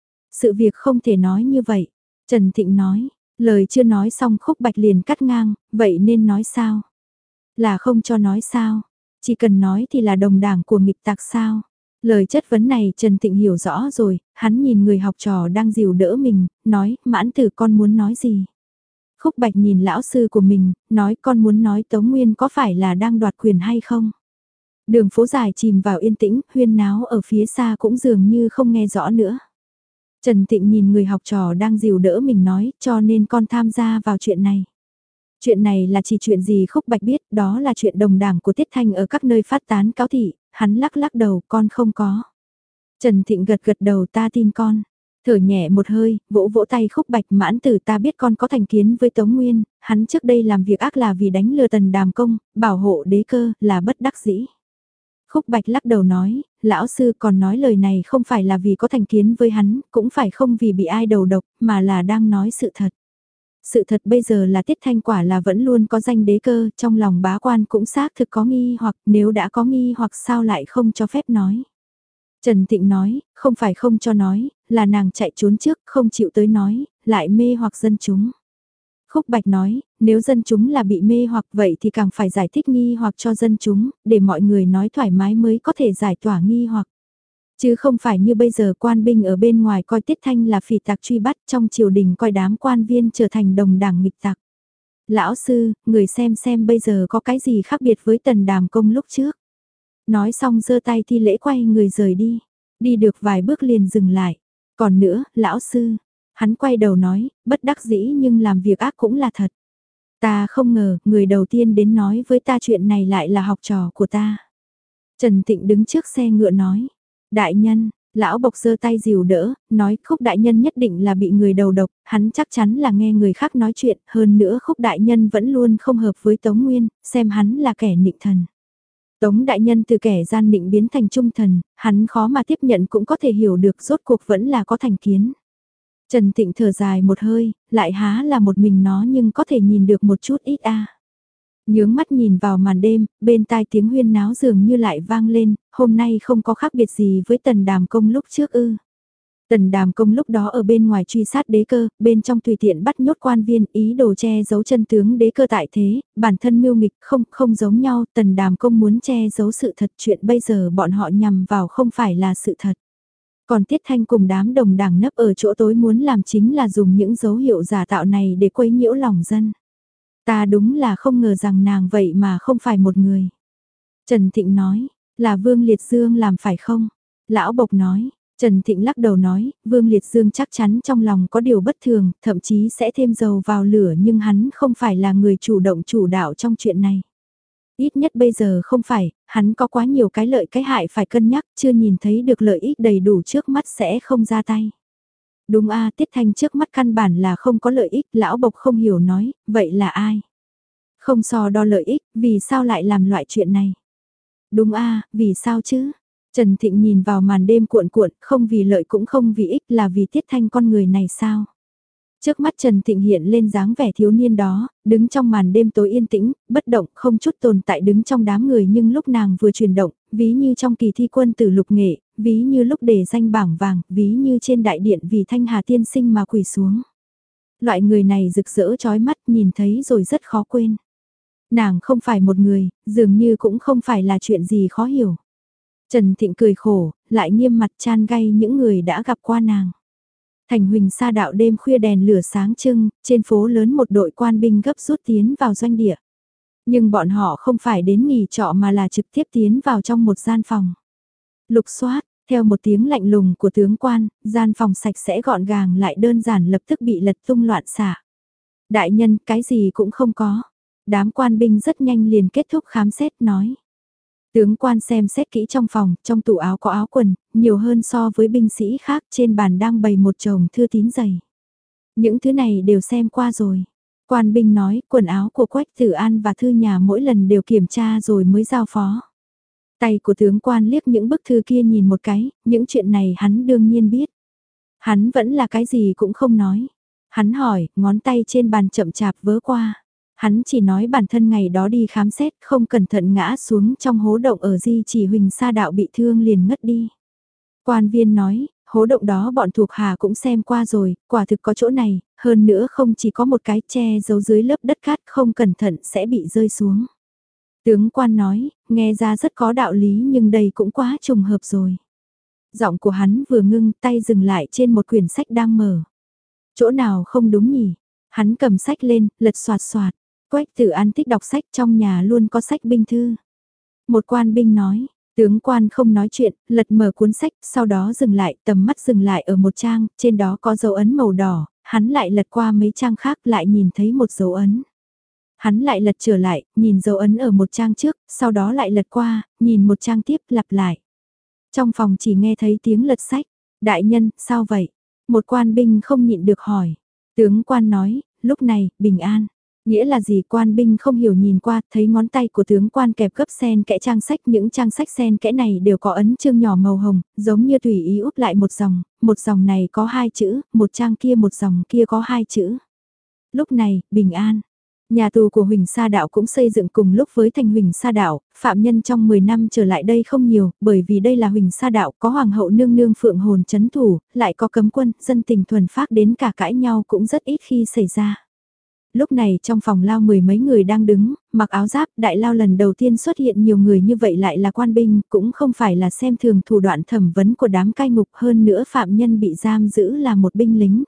Sự việc không thể nói như vậy, Trần Thịnh nói, lời chưa nói xong Khúc Bạch liền cắt ngang, vậy nên nói sao? Là không cho nói sao? Chỉ cần nói thì là đồng đảng của nghịch tặc sao? Lời chất vấn này Trần Thịnh hiểu rõ rồi, hắn nhìn người học trò đang dìu đỡ mình, nói, Mãn Tử con muốn nói gì? Khúc Bạch nhìn lão sư của mình, nói con muốn nói Tống Nguyên có phải là đang đoạt quyền hay không? Đường phố dài chìm vào yên tĩnh, huyên náo ở phía xa cũng dường như không nghe rõ nữa. Trần Tịnh nhìn người học trò đang dìu đỡ mình nói, cho nên con tham gia vào chuyện này. Chuyện này là chỉ chuyện gì Khúc Bạch biết, đó là chuyện đồng đảng của Tiết Thanh ở các nơi phát tán cáo thị, hắn lắc lắc đầu, con không có. Trần Thịnh gật gật đầu, ta tin con. Thở nhẹ một hơi, vỗ vỗ tay Khúc Bạch, Mãn Tử, ta biết con có thành kiến với Tống Nguyên, hắn trước đây làm việc ác là vì đánh lừa Tần Đàm Công, bảo hộ đế cơ, là bất đắc dĩ. Khúc Bạch lắc đầu nói, lão sư còn nói lời này không phải là vì có thành kiến với hắn, cũng phải không vì bị ai đầu độc, mà là đang nói sự thật. Sự thật bây giờ là Tiết Thanh quả là vẫn luôn có danh đế cơ, trong lòng bá quan cũng xác thực có nghi hoặc nếu đã có nghi hoặc sao lại không cho phép nói. Trần Thịnh nói, không phải không cho nói, là nàng chạy trốn trước, không chịu tới nói, lại mê hoặc dân chúng. Khúc Bạch nói, nếu dân chúng là bị mê hoặc vậy thì càng phải giải thích nghi hoặc cho dân chúng, để mọi người nói thoải mái mới có thể giải tỏa nghi hoặc. Chứ không phải như bây giờ quan binh ở bên ngoài coi Tiết Thanh là phỉ tặc truy bắt, trong triều đình coi đám quan viên trở thành đồng đảng nghịch tặc. Lão sư, người xem xem bây giờ có cái gì khác biệt với Tần Đàm Công lúc trước. Nói xong giơ tay thi lễ quay người rời đi. Đi được vài bước liền dừng lại. Còn nữa, lão sư. Hắn quay đầu nói, bất đắc dĩ nhưng làm việc ác cũng là thật. Ta không ngờ, người đầu tiên đến nói với ta chuyện này lại là học trò của ta. Trần Tịnh đứng trước xe ngựa nói. Đại nhân, lão bộc giơ tay dìu đỡ, nói Khúc đại nhân nhất định là bị người đầu độc, hắn chắc chắn là nghe người khác nói chuyện, hơn nữa Khúc đại nhân vẫn luôn không hợp với Tống Nguyên, xem hắn là kẻ nịnh thần. Tống đại nhân từ kẻ gian nịnh biến thành trung thần, hắn khó mà tiếp nhận cũng có thể hiểu được rốt cuộc vẫn là có thành kiến. Trần Tịnh thở dài một hơi, lại há là một mình nó nhưng có thể nhìn được một chút ít a. Nhướng mắt nhìn vào màn đêm, bên tai tiếng huyên náo dường như lại vang lên, hôm nay không có khác biệt gì với Tần Đàm Công lúc trước ư. Tần Đàm Công lúc đó ở bên ngoài truy sát đế cơ, bên trong tùy tiện bắt nhốt quan viên, ý đồ che giấu chân tướng đế cơ tại thế, bản thân mưu nghịch không không giống nhau, Tần Đàm Công muốn che giấu sự thật, chuyện bây giờ bọn họ nhằm vào không phải là sự thật. Còn Tiết Thanh cùng đám đồng đảng nấp ở chỗ tối muốn làm chính là dùng những dấu hiệu giả tạo này để quấy nhiễu lòng dân. Ta đúng là không ngờ rằng nàng vậy mà không phải một người. Trần Thịnh nói, là Vương Liệt Dương làm phải không? Lão Bộc nói, Trần Thịnh lắc đầu nói, Vương Liệt Dương chắc chắn trong lòng có điều bất thường, thậm chí sẽ thêm dầu vào lửa nhưng hắn không phải là người chủ động chủ đạo trong chuyện này. Ít nhất bây giờ không phải, hắn có quá nhiều cái lợi cái hại phải cân nhắc, chưa nhìn thấy được lợi ích đầy đủ trước mắt sẽ không ra tay. Đúng a, Tiết Thanh trước mắt căn bản là không có lợi ích, lão Bộc không hiểu nói, vậy là ai? Không so đo lợi ích, vì sao lại làm loại chuyện này? Đúng a, vì sao chứ? Trần Thịnh nhìn vào màn đêm cuộn cuộn, không vì lợi cũng không vì ích, là vì Tiết Thanh con người này sao? Trước mắt Trần Thịnh hiện lên dáng vẻ thiếu niên đó, đứng trong màn đêm tối yên tĩnh, bất động, không chút tồn tại đứng trong đám người nhưng lúc nàng vừa chuyển động, ví như trong kỳ thi quân tử lục nghệ, ví như lúc đề danh bảng vàng, ví như trên đại điện vì Thanh Hà tiên sinh mà quỳ xuống. Loại người này rực rỡ chói mắt nhìn thấy rồi rất khó quên. Nàng không phải một người, dường như cũng không phải là chuyện gì khó hiểu. Trần Thịnh cười khổ, lại nghiêm mặt chan gay những người đã gặp qua nàng. Thành Huỳnh Sa đạo đêm khuya đèn lửa sáng trưng, trên phố lớn một đội quan binh gấp rút tiến vào doanh địa. Nhưng bọn họ không phải đến nghỉ trọ mà là trực tiếp tiến vào trong một gian phòng. Lục soát, theo một tiếng lạnh lùng của tướng quan, gian phòng sạch sẽ gọn gàng lại đơn giản lập tức bị lật tung loạn xạ. Đại nhân, cái gì cũng không có. Đám quan binh rất nhanh liền kết thúc khám xét nói. Tướng quan xem xét kỹ trong phòng, trong tủ áo có áo quần, nhiều hơn so với binh sĩ khác, trên bàn đang bày một chồng thư tín dày. Những thứ này đều xem qua rồi. Quan binh nói, quần áo của Quách Tử An và thư nhà mỗi lần đều kiểm tra rồi mới giao phó. Tay của tướng quan liếc những bức thư kia nhìn một cái, những chuyện này hắn đương nhiên biết. Hắn vẫn là cái gì cũng không nói. Hắn hỏi, ngón tay trên bàn chậm chạp vớ qua. Hắn chỉ nói bản thân ngày đó đi khám xét, không cẩn thận ngã xuống trong hố động ở Di Chỉ Huỳnh Sa Đạo bị thương liền ngất đi. Quan viên nói, hố động đó bọn thuộc hạ cũng xem qua rồi, quả thực có chỗ này, hơn nữa không chỉ có một cái che giấu dưới lớp đất cát không cẩn thận sẽ bị rơi xuống. Tướng quan nói, nghe ra rất có đạo lý nhưng đây cũng quá trùng hợp rồi. Giọng của hắn vừa ngưng tay dừng lại trên một quyển sách đang mở. Chỗ nào không đúng nhỉ? Hắn cầm sách lên, lật soạt soạt. Quách Tử An thích đọc sách, trong nhà luôn có sách binh thư. Một quan binh nói, tướng quan không nói chuyện, lật mở cuốn sách, sau đó dừng lại, tầm mắt dừng lại ở một trang, trên đó có dấu ấn màu đỏ, hắn lại lật qua mấy trang khác lại nhìn thấy một dấu ấn. Hắn lại lật trở lại, nhìn dấu ấn ở một trang trước, sau đó lại lật qua, nhìn một trang tiếp lặp lại. Trong phòng chỉ nghe thấy tiếng lật sách, đại nhân, sao vậy? Một quan binh không nhịn được hỏi. Tướng quan nói, lúc này, bình an. Nghĩa là gì quan binh không hiểu nhìn qua, thấy ngón tay của tướng quan kẹp gấp sen kẽ trang sách. Những trang sách sen kẽ này đều có ấn chương nhỏ màu hồng, giống như tùy ý úp lại một dòng, một dòng này có hai chữ, một trang kia một dòng kia có hai chữ. Lúc này, bình an. Nhà tù của Huỳnh Sa Đạo cũng xây dựng cùng lúc với thành Huỳnh Sa Đạo, phạm nhân trong mười năm trở lại đây không nhiều, bởi vì đây là Huỳnh Sa Đạo, có hoàng hậu nương nương phượng hồn chấn thủ, lại có cấm quân, dân tình thuần phác đến cả cãi nhau cũng rất ít khi xảy ra. Lúc này trong phòng lao mười mấy người đang đứng, mặc áo giáp, đại lao lần đầu tiên xuất hiện nhiều người như vậy lại là quan binh, cũng không phải là xem thường thủ đoạn thẩm vấn của đám cai ngục, hơn nữa phạm nhân bị giam giữ là một binh lính.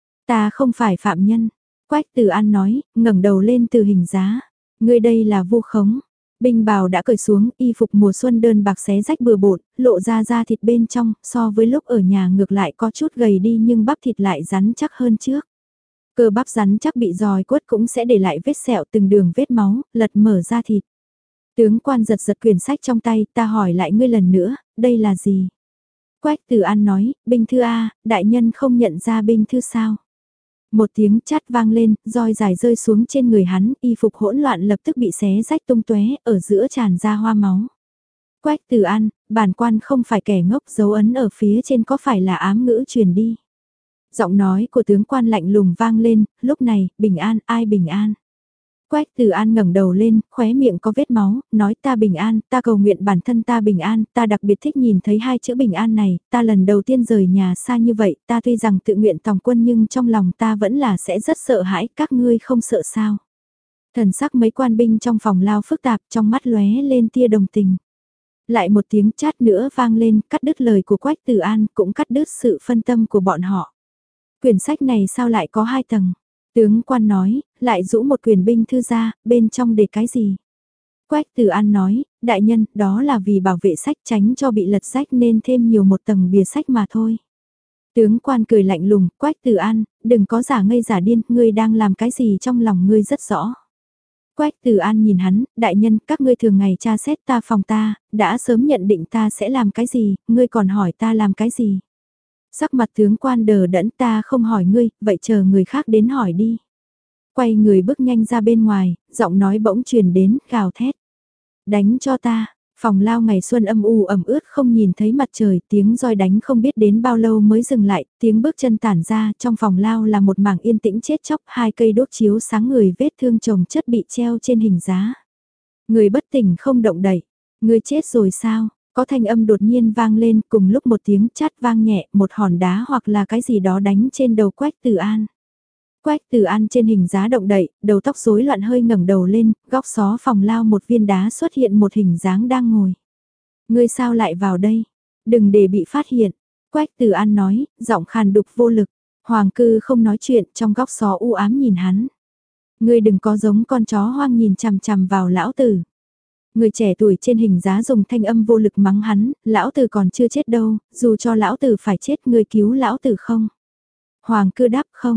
Ta không phải phạm nhân. Quách Tử An nói, ngẩng đầu lên từ hình giá. Ngươi đây là vu khống. Binh bào đã cởi xuống, y phục mùa xuân đơn bạc xé rách bừa bộn, lộ ra da thịt bên trong, so với lúc ở nhà ngược lại có chút gầy đi nhưng bắp thịt lại rắn chắc hơn trước. Cơ bắp rắn chắc bị roi quất cũng sẽ để lại vết sẹo từng đường vết máu, lật mở da thịt. Tướng quan giật giật quyển sách trong tay, ta hỏi lại ngươi lần nữa, đây là gì? Quách Tử An nói, binh thư A, đại nhân không nhận ra binh thư sao? Một tiếng chát vang lên, roi dài rơi xuống trên người hắn, y phục hỗn loạn lập tức bị xé rách tung tóe, ở giữa tràn ra hoa máu. Quách Tử An, bản quan không phải kẻ ngốc, dấu ấn ở phía trên có phải là ám ngữ truyền đi. Giọng nói của tướng quan lạnh lùng vang lên, lúc này, bình an, ai bình an. Quách Tử An ngẩng đầu lên, khóe miệng có vết máu, nói ta bình an, ta cầu nguyện bản thân ta bình an, ta đặc biệt thích nhìn thấy hai chữ bình an này, ta lần đầu tiên rời nhà xa như vậy, ta tuy rằng tự nguyện tòng quân nhưng trong lòng ta vẫn là sẽ rất sợ hãi, các ngươi không sợ sao. Thần sắc mấy quan binh trong phòng lao phức tạp, trong mắt lóe lên tia đồng tình. Lại một tiếng chát nữa vang lên, cắt đứt lời của Quách Tử An, cũng cắt đứt sự phân tâm của bọn họ. Quyển sách này sao lại có hai tầng? Tướng quan nói, lại rũ một quyển binh thư ra, bên trong để cái gì? Quách Tử An nói, đại nhân, đó là vì bảo vệ sách tránh cho bị lật sách nên thêm nhiều một tầng bìa sách mà thôi. Tướng quan cười lạnh lùng, Quách Tử An, đừng có giả ngây giả điên, ngươi đang làm cái gì trong lòng ngươi rất rõ. Quách Tử An nhìn hắn, đại nhân, các ngươi thường ngày tra xét ta phòng ta, đã sớm nhận định ta sẽ làm cái gì, ngươi còn hỏi ta làm cái gì. Sắc mặt tướng quan đờ đẫn, ta không hỏi ngươi, vậy chờ người khác đến hỏi đi. Quay người bước nhanh ra bên ngoài, giọng nói bỗng truyền đến, gào thét. Đánh cho ta, phòng lao ngày xuân âm u ẩm ướt không nhìn thấy mặt trời, tiếng roi đánh không biết đến bao lâu mới dừng lại, tiếng bước chân tản ra, trong phòng lao là một mảng yên tĩnh chết chóc, hai cây đốt chiếu sáng người vết thương chồng chất bị treo trên hình giá. Người bất tỉnh không động đậy, người chết rồi sao? Có thanh âm đột nhiên vang lên cùng lúc một tiếng chát vang nhẹ, một hòn đá hoặc là cái gì đó đánh trên đầu Quách Tử An. Quách Tử An trên hình giá động đậy, đầu tóc rối loạn hơi ngẩng đầu lên, góc xó phòng lao một viên đá xuất hiện một hình dáng đang ngồi. Ngươi sao lại vào đây? Đừng để bị phát hiện. Quách Tử An nói, giọng khàn đục vô lực. Hoàng cư không nói chuyện, trong góc xó u ám nhìn hắn. Ngươi đừng có giống con chó hoang nhìn chằm chằm vào lão tử. Người trẻ tuổi trên hình giá dùng thanh âm vô lực mắng hắn, lão tử còn chưa chết đâu, dù cho lão tử phải chết, ngươi cứu lão tử không? Hoàng cư đáp không.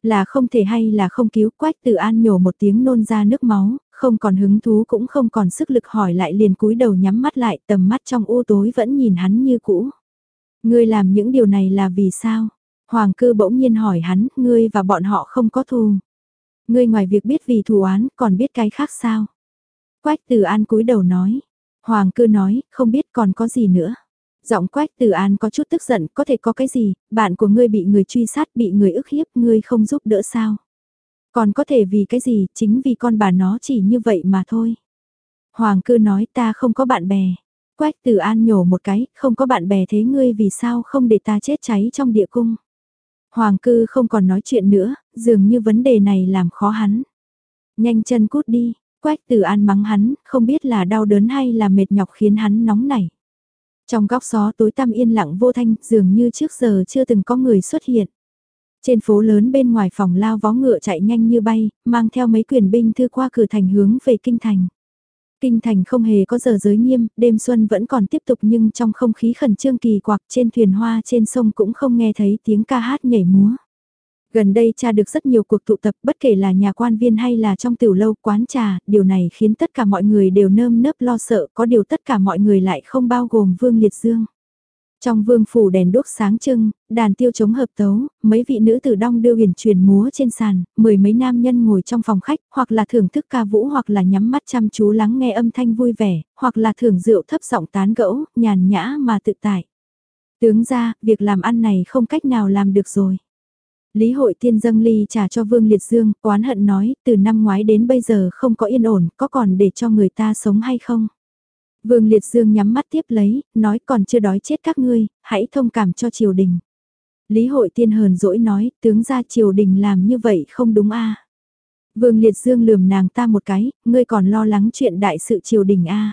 Là không thể hay là không cứu, Quách Tử An nhổ một tiếng nôn ra nước máu, không còn hứng thú cũng không còn sức lực hỏi lại liền cúi đầu nhắm mắt lại, tầm mắt trong u tối vẫn nhìn hắn như cũ. Ngươi làm những điều này là vì sao? Hoàng cư bỗng nhiên hỏi hắn, ngươi và bọn họ không có thù. Ngươi ngoài việc biết vì thù oán, còn biết cái khác sao? Quách Tử An cúi đầu nói. Hoàng cư nói, không biết còn có gì nữa. Giọng Quách Tử An có chút tức giận, có thể có cái gì, bạn của ngươi bị người truy sát, bị người ức hiếp, ngươi không giúp đỡ sao? Còn có thể vì cái gì, chính vì con bà nó chỉ như vậy mà thôi. Hoàng cư nói ta không có bạn bè. Quách Tử An nhổ một cái, không có bạn bè thế ngươi vì sao không để ta chết cháy trong địa cung. Hoàng cư không còn nói chuyện nữa, dường như vấn đề này làm khó hắn. Nhanh chân cút đi, Quách Tử An mắng hắn, không biết là đau đớn hay là mệt nhọc khiến hắn nóng nảy. Trong góc xó tối tăm yên lặng vô thanh, dường như trước giờ chưa từng có người xuất hiện. Trên phố lớn bên ngoài phòng lao vó ngựa chạy nhanh như bay, mang theo mấy quyền binh thư qua cửa thành hướng về kinh thành. Kinh thành không hề có giờ giới nghiêm, đêm xuân vẫn còn tiếp tục nhưng trong không khí khẩn trương kỳ quặc trên thuyền hoa trên sông cũng không nghe thấy tiếng ca hát nhảy múa. Gần đây cha được rất nhiều cuộc tụ tập bất kể là nhà quan viên hay là trong tiểu lâu quán trà, điều này khiến tất cả mọi người đều nơm nớp lo sợ, có điều tất cả mọi người lại không bao gồm Vương Liệt Dương. Trong vương phủ đèn đốt sáng trưng, đàn tiêu chống hợp tấu, mấy vị nữ tử đong đưa huyền truyền múa trên sàn, mười mấy nam nhân ngồi trong phòng khách, hoặc là thưởng thức ca vũ hoặc là nhắm mắt chăm chú lắng nghe âm thanh vui vẻ, hoặc là thưởng rượu thấp giọng tán gẫu, nhàn nhã mà tự tại. Tướng ra, việc làm ăn này không cách nào làm được rồi. Lý Hội Tiên dâng ly trà cho Vương Liệt Dương, oán hận nói, từ năm ngoái đến bây giờ không có yên ổn, có còn để cho người ta sống hay không? Vương Liệt Dương nhắm mắt tiếp lấy, nói còn chưa đói chết các ngươi, hãy thông cảm cho triều đình. Lý Hội Tiên hờn dỗi nói, tướng ra triều đình làm như vậy không đúng a. Vương Liệt Dương lườm nàng ta một cái, ngươi còn lo lắng chuyện đại sự triều đình a.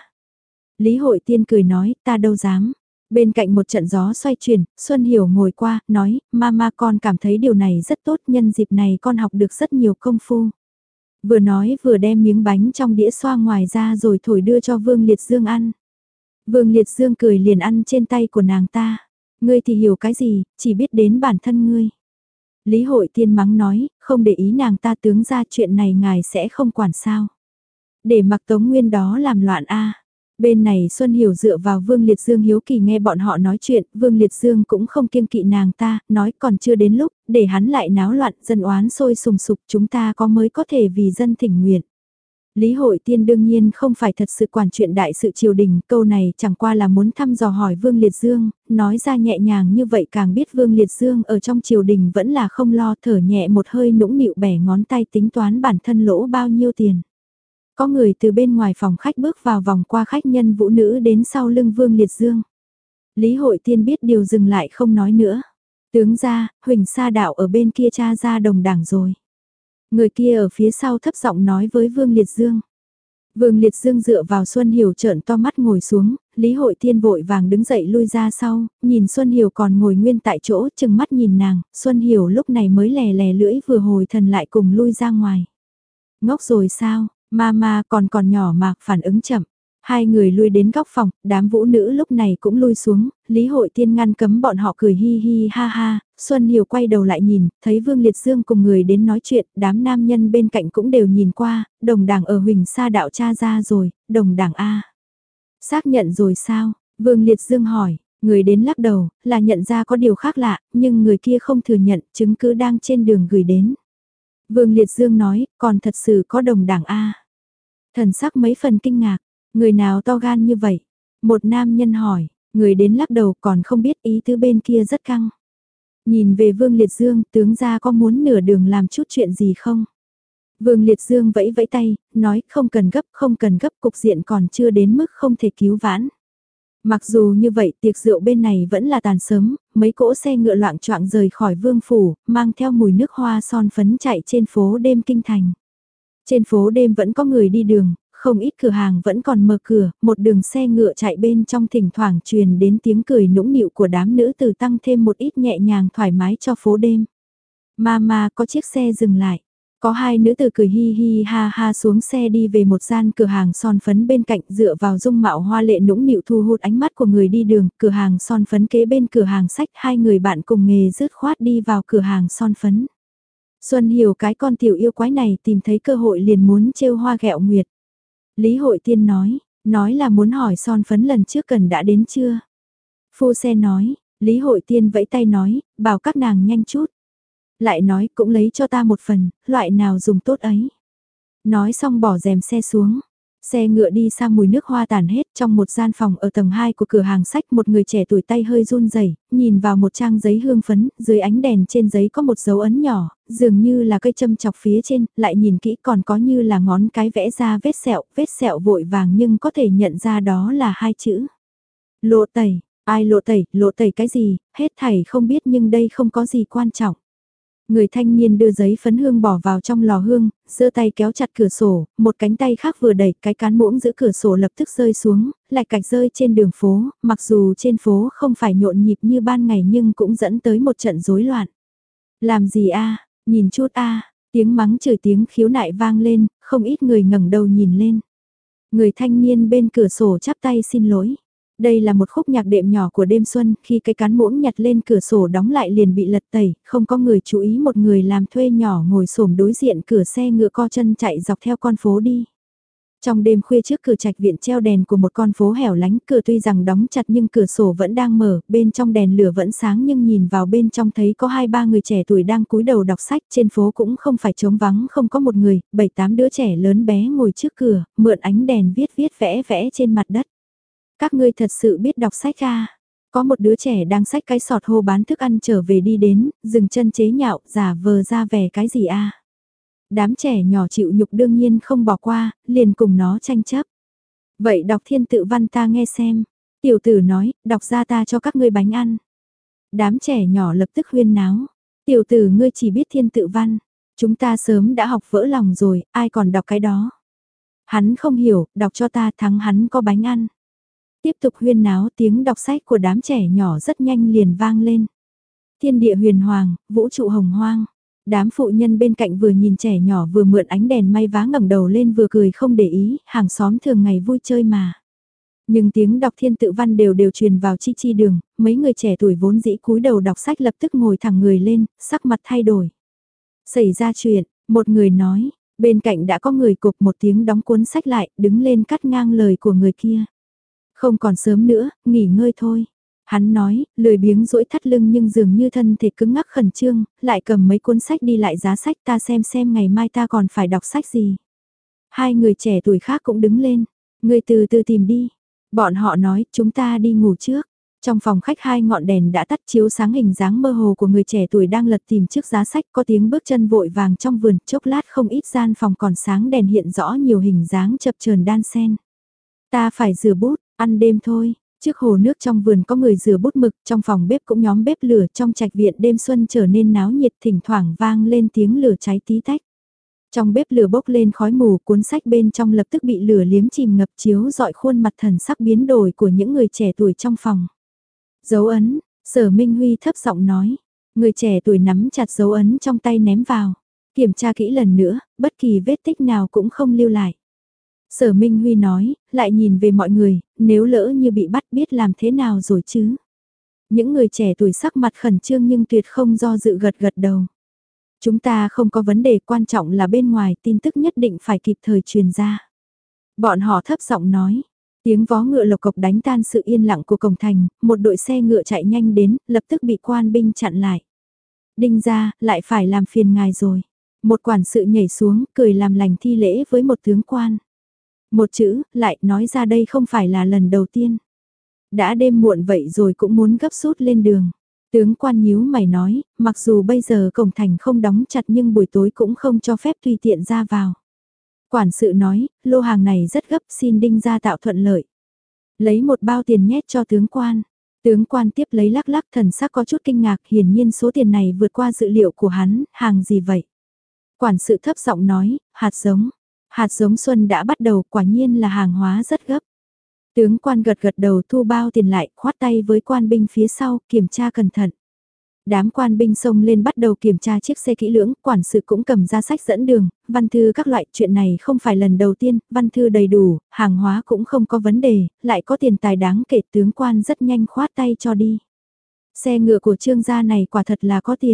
Lý Hội Tiên cười nói, ta đâu dám. Bên cạnh một trận gió xoay chuyển, Xuân Hiểu ngồi qua, nói, mama con cảm thấy điều này rất tốt, nhân dịp này con học được rất nhiều công phu. Vừa nói vừa đem miếng bánh trong đĩa xoa ngoài ra rồi thổi đưa cho Vương Liệt Dương ăn. Vương Liệt Dương cười liền ăn trên tay của nàng ta. Ngươi thì hiểu cái gì, chỉ biết đến bản thân ngươi. Lý Hội Tiên mắng nói, không để ý nàng ta tướng ra chuyện này ngài sẽ không quản sao. Để mặc Tống Nguyên đó làm loạn a. Bên này Xuân Hiểu dựa vào Vương Liệt Dương hiếu kỳ nghe bọn họ nói chuyện, Vương Liệt Dương cũng không kiêng kỵ nàng ta, nói còn chưa đến lúc, để hắn lại náo loạn, dân oán sôi sùng sục, chúng ta có mới có thể vì dân thỉnh nguyện. Lý Hội Tiên đương nhiên không phải thật sự quản chuyện đại sự triều đình, câu này chẳng qua là muốn thăm dò hỏi Vương Liệt Dương, nói ra nhẹ nhàng như vậy càng biết Vương Liệt Dương ở trong triều đình vẫn là không lo, thở nhẹ một hơi nũng nịu bẻ ngón tay tính toán bản thân lỗ bao nhiêu tiền. Có người từ bên ngoài phòng khách bước vào vòng qua khách nhân vũ nữ đến sau lưng Vương Liệt Dương. Lý Hội Tiên biết điều dừng lại không nói nữa. Tướng ra, Huỳnh Sa Đạo ở bên kia cha ra đồng đảng rồi. Người kia ở phía sau thấp giọng nói với Vương Liệt Dương. Vương Liệt Dương dựa vào Xuân Hiểu trợn to mắt ngồi xuống, Lý Hội Tiên vội vàng đứng dậy lui ra sau, nhìn Xuân Hiểu còn ngồi nguyên tại chỗ, chừng mắt nhìn nàng, Xuân Hiểu lúc này mới lè lè lưỡi vừa hồi thần lại cùng lui ra ngoài. Ngốc rồi sao? Mama còn còn nhỏ mà, phản ứng chậm. Hai người lui đến góc phòng, đám vũ nữ lúc này cũng lui xuống, Lý Hội Tiên ngăn cấm bọn họ cười hi hi ha ha, Xuân Hiểu quay đầu lại nhìn, thấy Vương Liệt Dương cùng người đến nói chuyện, đám nam nhân bên cạnh cũng đều nhìn qua, đồng đảng ở Huỳnh Sa Đạo cha ra rồi, đồng đảng A. Xác nhận rồi sao? Vương Liệt Dương hỏi, người đến lắc đầu, là nhận ra có điều khác lạ, nhưng người kia không thừa nhận, chứng cứ đang trên đường gửi đến. Vương Liệt Dương nói, còn thật sự có đồng đảng A. Thần sắc mấy phần kinh ngạc, người nào to gan như vậy? Một nam nhân hỏi, người đến lắc đầu còn không biết ý tứ bên kia rất căng. Nhìn về Vương Liệt Dương, tướng gia có muốn nửa đường làm chút chuyện gì không? Vương Liệt Dương vẫy vẫy tay, nói không cần gấp, không cần gấp, cục diện còn chưa đến mức không thể cứu vãn. Mặc dù như vậy tiệc rượu bên này vẫn là tàn sớm, mấy cỗ xe ngựa loạn choạng rời khỏi vương phủ, mang theo mùi nước hoa son phấn chạy trên phố đêm kinh thành. Trên phố đêm vẫn có người đi đường, không ít cửa hàng vẫn còn mở cửa, một đường xe ngựa chạy bên trong thỉnh thoảng truyền đến tiếng cười nũng nịu của đám nữ tử tăng thêm một ít nhẹ nhàng thoải mái cho phố đêm. Mama có chiếc xe dừng lại. Có hai nữ tử cười hi hi ha ha xuống xe đi về một gian cửa hàng son phấn bên cạnh dựa vào dung mạo hoa lệ nũng nịu thu hút ánh mắt của người đi đường, cửa hàng son phấn kế bên cửa hàng sách, hai người bạn cùng nghề rứt khoát đi vào cửa hàng son phấn. Xuân hiểu cái con tiểu yêu quái này tìm thấy cơ hội liền muốn trêu hoa ghẹo nguyệt. Lý Hội Tiên nói, nói là muốn hỏi son phấn lần trước cần đã đến chưa? Phu xe nói, Lý Hội Tiên vẫy tay nói, bảo các nàng nhanh chút. Lại nói cũng lấy cho ta một phần, loại nào dùng tốt ấy. Nói xong bỏ rèm xe xuống. Xe ngựa đi xa mùi nước hoa tàn hết trong một gian phòng ở tầng hai của cửa hàng sách một người trẻ tuổi tay hơi run rẩy nhìn vào một trang giấy hương phấn, dưới ánh đèn trên giấy có một dấu ấn nhỏ, dường như là cây châm chọc phía trên, lại nhìn kỹ còn có như là ngón cái vẽ ra vết sẹo, vết sẹo vội vàng nhưng có thể nhận ra đó là hai chữ. Lộ tẩy, ai lộ tẩy, lộ tẩy cái gì, hết thảy không biết nhưng đây không có gì quan trọng. Người thanh niên đưa giấy phấn hương bỏ vào trong lò hương, giơ tay kéo chặt cửa sổ, một cánh tay khác vừa đẩy cái cán muỗng giữ cửa sổ lập tức rơi xuống, lạch cạch rơi trên đường phố, mặc dù trên phố không phải nhộn nhịp như ban ngày nhưng cũng dẫn tới một trận rối loạn. Làm gì a, nhìn chút a, tiếng mắng chửi tiếng khiếu nại vang lên, không ít người ngẩng đầu nhìn lên. Người thanh niên bên cửa sổ chắp tay xin lỗi. Đây là một khúc nhạc đệm nhỏ của đêm xuân, khi cái cán muỗng nhặt lên cửa sổ đóng lại liền bị lật tẩy, không có người chú ý một người làm thuê nhỏ ngồi xổm đối diện cửa xe ngựa co chân chạy dọc theo con phố đi. Trong đêm khuya trước cửa trạch viện treo đèn của một con phố hẻo lánh, cửa tuy rằng đóng chặt nhưng cửa sổ vẫn đang mở, bên trong đèn lửa vẫn sáng nhưng nhìn vào bên trong thấy có hai ba người trẻ tuổi đang cúi đầu đọc sách, trên phố cũng không phải trống vắng không có một người, bảy tám đứa trẻ lớn bé ngồi trước cửa, mượn ánh đèn viết viết vẽ vẽ trên mặt đất. Các ngươi thật sự biết đọc sách à? Có một đứa trẻ đang xách cái sọt hô bán thức ăn trở về đi đến, dừng chân chế nhạo, giả vờ ra vẻ cái gì à? Đám trẻ nhỏ chịu nhục đương nhiên không bỏ qua, liền cùng nó tranh chấp. Vậy đọc thiên tự văn ta nghe xem. Tiểu tử nói, đọc ra ta cho các ngươi bánh ăn. Đám trẻ nhỏ lập tức huyên náo. Tiểu tử ngươi chỉ biết thiên tự văn. Chúng ta sớm đã học vỡ lòng rồi, ai còn đọc cái đó. Hắn không hiểu, đọc cho ta thắng hắn có bánh ăn. Tiếp tục huyên náo tiếng đọc sách của đám trẻ nhỏ rất nhanh liền vang lên. Thiên địa huyền hoàng, vũ trụ hồng hoang. Đám phụ nhân bên cạnh vừa nhìn trẻ nhỏ vừa mượn ánh đèn may vá ngẩng đầu lên vừa cười không để ý, hàng xóm thường ngày vui chơi mà. Nhưng tiếng đọc thiên tự văn đều đều truyền vào chi chi đường, mấy người trẻ tuổi vốn dĩ cúi đầu đọc sách lập tức ngồi thẳng người lên, sắc mặt thay đổi. Xảy ra chuyện, một người nói, bên cạnh đã có người cục một tiếng đóng cuốn sách lại, đứng lên cắt ngang lời của người kia. Không còn sớm nữa, nghỉ ngơi thôi. Hắn nói, lười biếng duỗi thắt lưng nhưng dường như thân thể cứng ngắc khẩn trương, lại cầm mấy cuốn sách đi lại giá sách ta xem xem ngày mai ta còn phải đọc sách gì. Hai người trẻ tuổi khác cũng đứng lên, người từ từ tìm đi. Bọn họ nói, chúng ta đi ngủ trước. Trong phòng khách hai ngọn đèn đã tắt chiếu sáng hình dáng mơ hồ của người trẻ tuổi đang lật tìm trước giá sách có tiếng bước chân vội vàng trong vườn, chốc lát không ít gian phòng còn sáng đèn hiện rõ nhiều hình dáng chập chờn đan xen. Ta phải rửa bút, ăn đêm thôi. Trước hồ nước trong vườn có người rửa bút mực, trong phòng bếp cũng nhóm bếp lửa, trong trạch viện đêm xuân trở nên náo nhiệt, thỉnh thoảng vang lên tiếng lửa cháy tí tách. Trong bếp lửa bốc lên khói mù, cuốn sách bên trong lập tức bị lửa liếm chìm ngập chiếu dọi khuôn mặt thần sắc biến đổi của những người trẻ tuổi trong phòng. Dấu ấn, Sở Minh Huy thấp giọng nói, người trẻ tuổi nắm chặt dấu ấn trong tay ném vào, kiểm tra kỹ lần nữa, bất kỳ vết tích nào cũng không lưu lại. Sở Minh Huy nói, lại nhìn về mọi người, nếu lỡ như bị bắt biết làm thế nào rồi chứ. Những người trẻ tuổi sắc mặt khẩn trương nhưng tuyệt không do dự gật gật đầu. Chúng ta không có vấn đề, quan trọng là bên ngoài tin tức nhất định phải kịp thời truyền ra. Bọn họ thấp giọng nói, tiếng vó ngựa lộc cộc đánh tan sự yên lặng của cổng thành, một đội xe ngựa chạy nhanh đến, lập tức bị quan binh chặn lại. Đinh ra, lại phải làm phiền ngài rồi. Một quản sự nhảy xuống, cười làm lành thi lễ với một tướng quan. Một chữ, lại nói ra đây không phải là lần đầu tiên. Đã đêm muộn vậy rồi cũng muốn gấp rút lên đường. Tướng quan nhíu mày nói, mặc dù bây giờ cổng thành không đóng chặt nhưng buổi tối cũng không cho phép tùy tiện ra vào. Quản sự nói, lô hàng này rất gấp xin đinh ra tạo thuận lợi. Lấy một bao tiền nhét cho tướng quan. Tướng quan tiếp lấy lắc lắc thần sắc có chút kinh ngạc, hiển nhiên số tiền này vượt qua dự liệu của hắn, hàng gì vậy? Quản sự thấp giọng nói, hạt giống. Hạt giống xuân đã bắt đầu, quả nhiên là hàng hóa rất gấp. Tướng quan gật gật đầu thu bao tiền lại, khoát tay với quan binh phía sau, kiểm tra cẩn thận. Đám quan binh xông lên bắt đầu kiểm tra chiếc xe kỹ lưỡng, quản sự cũng cầm ra sách dẫn đường, văn thư các loại, chuyện này không phải lần đầu tiên, văn thư đầy đủ, hàng hóa cũng không có vấn đề, lại có tiền tài đáng kể, tướng quan rất nhanh khoát tay cho đi. Xe ngựa của trương gia này quả thật là có tiền.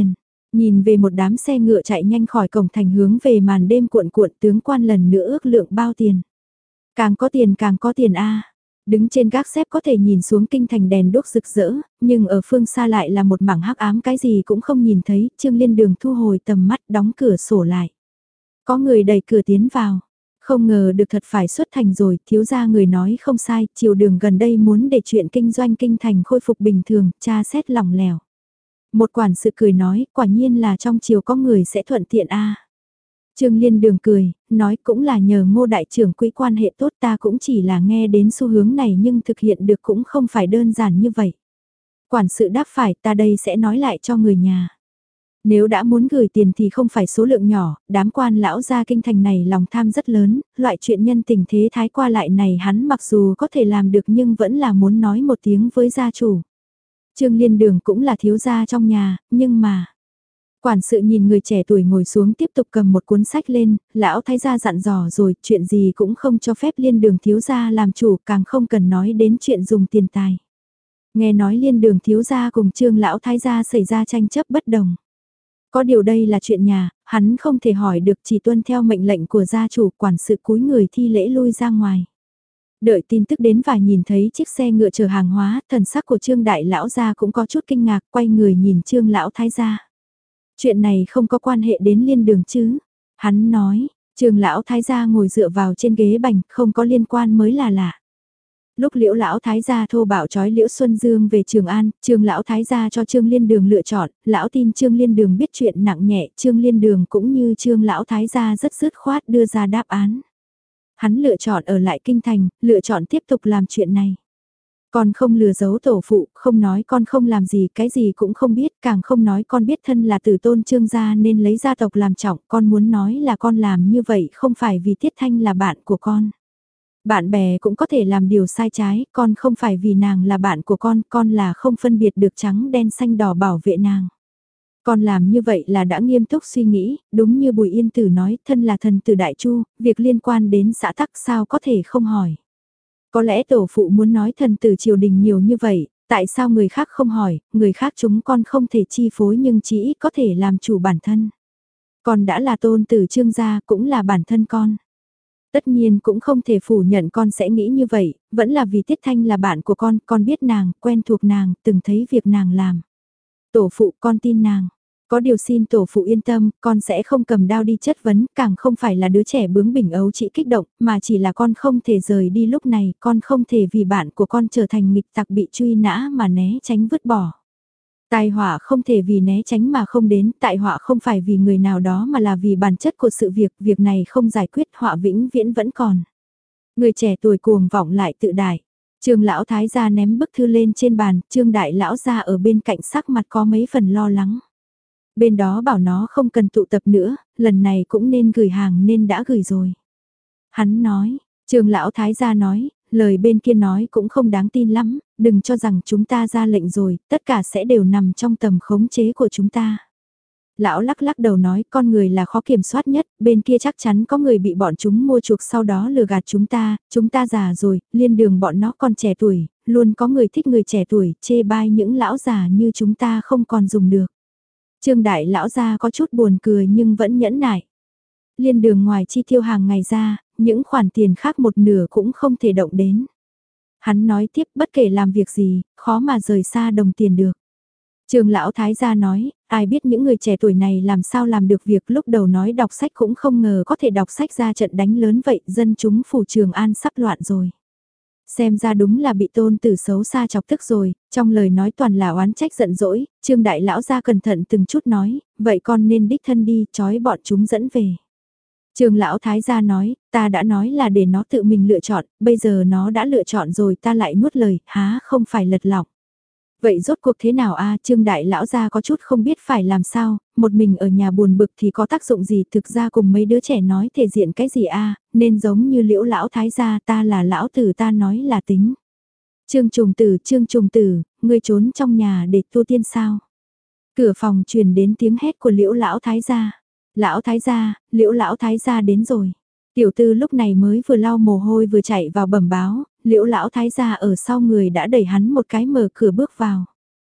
Nhìn về một đám xe ngựa chạy nhanh khỏi cổng thành hướng về màn đêm cuộn cuộn, tướng quan lần nữa ước lượng bao tiền. Càng có tiền càng có tiền a. Đứng trên gác xếp có thể nhìn xuống kinh thành đèn đuốc rực rỡ, nhưng ở phương xa lại là một mảng hắc ám, cái gì cũng không nhìn thấy. Trương Liên Đường thu hồi tầm mắt, đóng cửa sổ lại. Có người đẩy cửa tiến vào. Không ngờ được thật phải xuất thành rồi, thiếu gia người nói không sai, triều đường gần đây muốn để chuyện kinh doanh kinh thành khôi phục bình thường, tra xét lỏng lẻo. Một quản sự cười nói, quả nhiên là trong triều có người sẽ thuận tiện a. Trương Liên Đường cười, nói cũng là nhờ Ngô đại trưởng quỹ quan hệ tốt, ta cũng chỉ là nghe đến xu hướng này nhưng thực hiện được cũng không phải đơn giản như vậy. Quản sự đáp phải, ta đây sẽ nói lại cho người nhà. Nếu đã muốn gửi tiền thì không phải số lượng nhỏ, đám quan lão gia kinh thành này lòng tham rất lớn, loại chuyện nhân tình thế thái qua lại này hắn mặc dù có thể làm được nhưng vẫn là muốn nói một tiếng với gia chủ. Trương Liên Đường cũng là thiếu gia trong nhà, nhưng mà... Quản sự nhìn người trẻ tuổi ngồi xuống tiếp tục cầm một cuốn sách lên, lão thái gia dặn dò rồi, chuyện gì cũng không cho phép Liên Đường thiếu gia làm chủ, càng không cần nói đến chuyện dùng tiền tài. Nghe nói Liên Đường thiếu gia cùng Trương lão thái gia xảy ra tranh chấp bất đồng. Có điều đây là chuyện nhà, hắn không thể hỏi được, chỉ tuân theo mệnh lệnh của gia chủ. Quản sự cúi người thi lễ lui ra ngoài. Đợi tin tức đến và nhìn thấy chiếc xe ngựa chở hàng hóa, thần sắc của Trương đại lão gia cũng có chút kinh ngạc, quay người nhìn Trương lão thái gia. Chuyện này không có quan hệ đến Liên Đường chứ? Hắn nói, Trương lão thái gia ngồi dựa vào trên ghế bành, không có liên quan mới là lạ. Lúc Liễu lão thái gia thô bạo trói Liễu Xuân Dương về Trường An, Trương lão thái gia cho Trương Liên Đường lựa chọn, lão tin Trương Liên Đường biết chuyện nặng nhẹ, Trương Liên Đường cũng như Trương lão thái gia rất dứt khoát đưa ra đáp án. Hắn lựa chọn ở lại kinh thành, lựa chọn tiếp tục làm chuyện này. Con không lừa giấu tổ phụ, không nói con không làm gì, cái gì cũng không biết, càng không nói con biết thân là tử tôn Trương gia nên lấy gia tộc làm trọng, con muốn nói là con làm như vậy không phải vì Tiết Thanh là bạn của con. Bạn bè cũng có thể làm điều sai trái, con không phải vì nàng là bạn của con, con là không phân biệt được trắng đen xanh đỏ bảo vệ nàng. Con làm như vậy là đã nghiêm túc suy nghĩ, đúng như Bùi Yên Tử nói, thân là thần tử Đại Chu, việc liên quan đến xã tắc sao có thể không hỏi. Có lẽ tổ phụ muốn nói thần tử triều đình nhiều như vậy, tại sao người khác không hỏi, người khác chúng con không thể chi phối nhưng chỉ ít có thể làm chủ bản thân. Con đã là tôn tử Trương gia cũng là bản thân con. Tất nhiên cũng không thể phủ nhận con sẽ nghĩ như vậy, vẫn là vì Tiết Thanh là bạn của con, con biết nàng, quen thuộc nàng, từng thấy việc nàng làm. Tổ phụ con tin nàng. Có điều xin tổ phụ yên tâm, con sẽ không cầm đao đi chất vấn, càng không phải là đứa trẻ bướng bỉnh ấu trĩ kích động, mà chỉ là con không thể rời đi lúc này, con không thể vì bạn của con trở thành nghịch tặc bị truy nã mà né tránh vứt bỏ. Tai họa không thể vì né tránh mà không đến, tại họa không phải vì người nào đó mà là vì bản chất của sự việc, việc này không giải quyết họa vĩnh viễn vẫn còn. Người trẻ tuổi cuồng vọng lại tự đại. Trương lão thái gia ném bức thư lên trên bàn, Trương đại lão gia ở bên cạnh sắc mặt có mấy phần lo lắng. Bên đó bảo nó không cần tụ tập nữa, lần này cũng nên gửi hàng nên đã gửi rồi. Hắn nói, Trương lão thái gia nói, lời bên kia nói cũng không đáng tin lắm, đừng cho rằng chúng ta ra lệnh rồi, tất cả sẽ đều nằm trong tầm khống chế của chúng ta. Lão lắc lắc đầu nói con người là khó kiểm soát nhất, bên kia chắc chắn có người bị bọn chúng mua chuộc sau đó lừa gạt chúng ta, chúng ta già rồi, liên đường bọn nó còn trẻ tuổi, luôn có người thích người trẻ tuổi, chê bai những lão già như chúng ta không còn dùng được. Trương đại lão gia có chút buồn cười nhưng vẫn nhẫn nại. Liên đường ngoài chi tiêu hàng ngày ra, những khoản tiền khác một nửa cũng không thể động đến. Hắn nói tiếp bất kể làm việc gì, khó mà rời xa đồng tiền được. Trương lão thái gia nói, ai biết những người trẻ tuổi này làm sao làm được việc lúc đầu nói đọc sách cũng không ngờ có thể đọc sách ra trận đánh lớn vậy, dân chúng phủ Trường An sắp loạn rồi. Xem ra đúng là bị tôn tử xấu xa chọc tức rồi, trong lời nói toàn là oán trách giận dỗi, Trương đại lão gia cẩn thận từng chút nói, vậy con nên đích thân đi, trói bọn chúng dẫn về. Trương lão thái gia nói, ta đã nói là để nó tự mình lựa chọn, bây giờ nó đã lựa chọn rồi ta lại nuốt lời, há không phải lật lọng. Vậy rốt cuộc thế nào a? Trương đại lão gia có chút không biết phải làm sao, một mình ở nhà buồn bực thì có tác dụng gì, thực ra cùng mấy đứa trẻ nói thể diện cái gì a, nên giống như Liễu lão thái gia, ta là lão tử ta nói là tính. Trương Trùng Tử, Trương Trùng Tử, ngươi trốn trong nhà để tu tiên sao? Cửa phòng truyền đến tiếng hét của Liễu lão thái gia. Lão thái gia, Liễu lão thái gia đến rồi. Tiểu tư lúc này mới vừa lau mồ hôi vừa chạy vào bẩm báo, Liễu lão thái gia ở sau người đã đẩy hắn một cái mở cửa bước vào.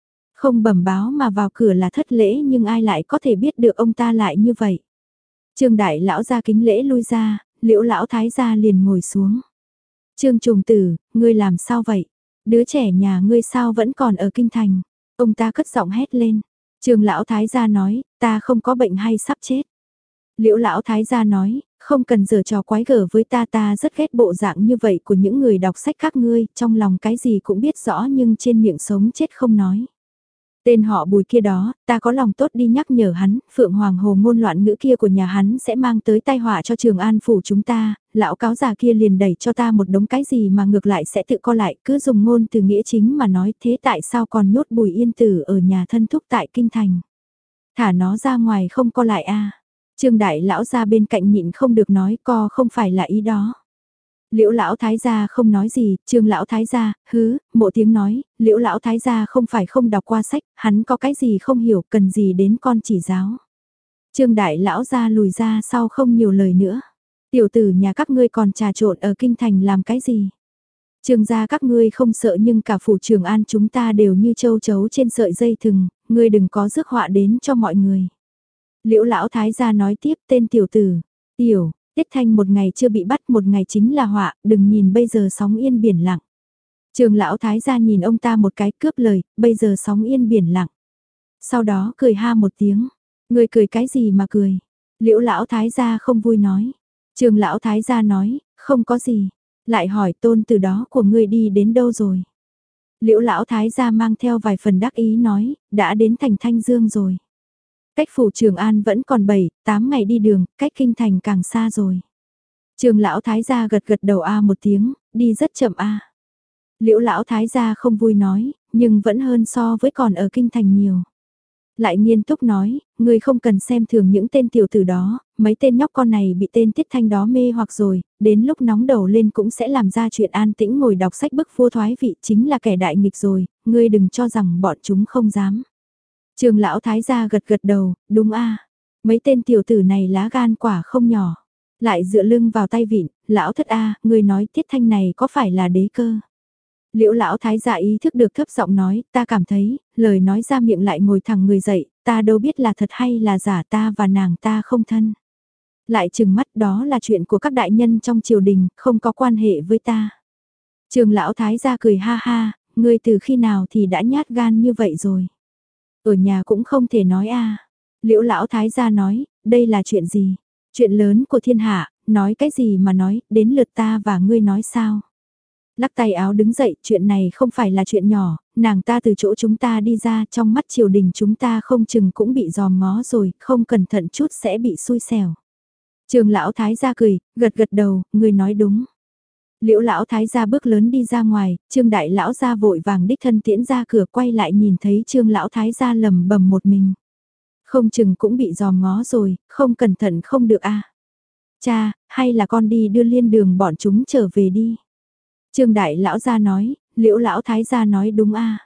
Không bẩm báo mà vào cửa là thất lễ, nhưng ai lại có thể biết được ông ta lại như vậy. Trương đại lão ra kính lễ lui ra, Liễu lão thái gia liền ngồi xuống. Trương Trùng Tử, ngươi làm sao vậy? Đứa trẻ nhà ngươi sao vẫn còn ở kinh thành? Ông ta cất giọng hét lên. Trương lão thái gia nói, ta không có bệnh hay sắp chết. Liễu lão thái gia nói, không cần giở trò quái gở với ta, ta rất ghét bộ dạng như vậy của những người đọc sách các ngươi, trong lòng cái gì cũng biết rõ nhưng trên miệng sống chết không nói. Tên họ Bùi kia đó, ta có lòng tốt đi nhắc nhở hắn, Phượng Hoàng Hồ ngôn loạn ngữ kia của nhà hắn sẽ mang tới tai họa cho Trường An phủ chúng ta, lão cáo già kia liền đẩy cho ta một đống cái gì mà ngược lại sẽ tự co lại, cứ dùng ngôn từ nghĩa chính mà nói, thế tại sao còn nhốt Bùi Yên Tử ở nhà thân thúc tại kinh thành? Thả nó ra ngoài không co lại a. Trương đại lão ra bên cạnh nhịn không được nói, co không phải là ý đó. Liễu lão thái gia không nói gì, Trương lão thái gia, hứ, mộ tiếng nói, Liễu lão thái gia không phải không đọc qua sách, hắn có cái gì không hiểu, cần gì đến con chỉ giáo. Trương đại lão gia lùi ra sau không nhiều lời nữa. Tiểu tử nhà các ngươi còn trà trộn ở kinh thành làm cái gì? Trương gia các ngươi không sợ, nhưng cả phủ Trường An chúng ta đều như châu chấu trên sợi dây thừng, ngươi đừng có rước họa đến cho mọi người. Liễu lão thái gia nói tiếp, tên tiểu tử, tiểu, Tiết Thanh một ngày chưa bị bắt, một ngày chính là họa, đừng nhìn bây giờ sóng yên biển lặng. Trường lão thái gia nhìn ông ta một cái, cướp lời, bây giờ sóng yên biển lặng. Sau đó cười ha một tiếng, người cười cái gì mà cười? Liễu lão thái gia không vui nói. Trường lão thái gia nói, không có gì. Lại hỏi tôn từ đó của ngươi đi đến đâu rồi? Liễu lão thái gia mang theo vài phần đắc ý nói, đã đến thành Thanh Dương rồi. Cách phủ Trường An vẫn còn bảy, tám ngày đi đường, cách kinh thành càng xa rồi. Trường lão thái gia gật gật đầu a một tiếng, đi rất chậm a. Liễu lão thái gia không vui nói, nhưng vẫn hơn so với còn ở kinh thành nhiều. Lại nghiêm túc nói, người không cần xem thường những tên tiểu tử đó, mấy tên nhóc con này bị tên Tiết Thanh đó mê hoặc rồi, đến lúc nóng đầu lên cũng sẽ làm ra chuyện an tĩnh ngồi đọc sách bức vua thoái vị, chính là kẻ đại nghịch rồi, ngươi đừng cho rằng bọn chúng không dám. Trường lão thái gia gật gật đầu, đúng a, mấy tên tiểu tử này lá gan quả không nhỏ. Lại dựa lưng vào tay vịn, lão thất a, người nói Tiết Thanh này có phải là đế cơ? Liễu lão thái gia ý thức được, thấp giọng nói, ta cảm thấy, lời nói ra miệng lại ngồi thẳng người dậy, ta đâu biết là thật hay là giả, ta và nàng ta không thân. Lại trừng mắt, đó là chuyện của các đại nhân trong triều đình, không có quan hệ với ta. Trường lão thái gia cười ha ha, ngươi từ khi nào thì đã nhát gan như vậy rồi? Ở nhà cũng không thể nói a. Liễu lão thái gia nói, đây là chuyện gì? Chuyện lớn của thiên hạ, nói cái gì mà nói, đến lượt ta và ngươi nói sao? Lắc tay áo đứng dậy, chuyện này không phải là chuyện nhỏ, nàng ta từ chỗ chúng ta đi ra, trong mắt triều đình chúng ta không chừng cũng bị dòm ngó rồi, không cẩn thận chút sẽ bị xui xẻo. Trường lão thái gia cười, gật gật đầu, ngươi nói đúng. Liễu lão thái gia bước lớn đi ra ngoài, Trương đại lão gia vội vàng đích thân tiễn ra cửa, quay lại nhìn thấy Trương lão thái gia lầm bầm một mình. Không chừng cũng bị dòm ngó rồi, không cẩn thận không được a. Cha, hay là con đi đưa Liên Đường bọn chúng trở về đi. Trương đại lão gia nói, Liễu lão thái gia nói đúng a.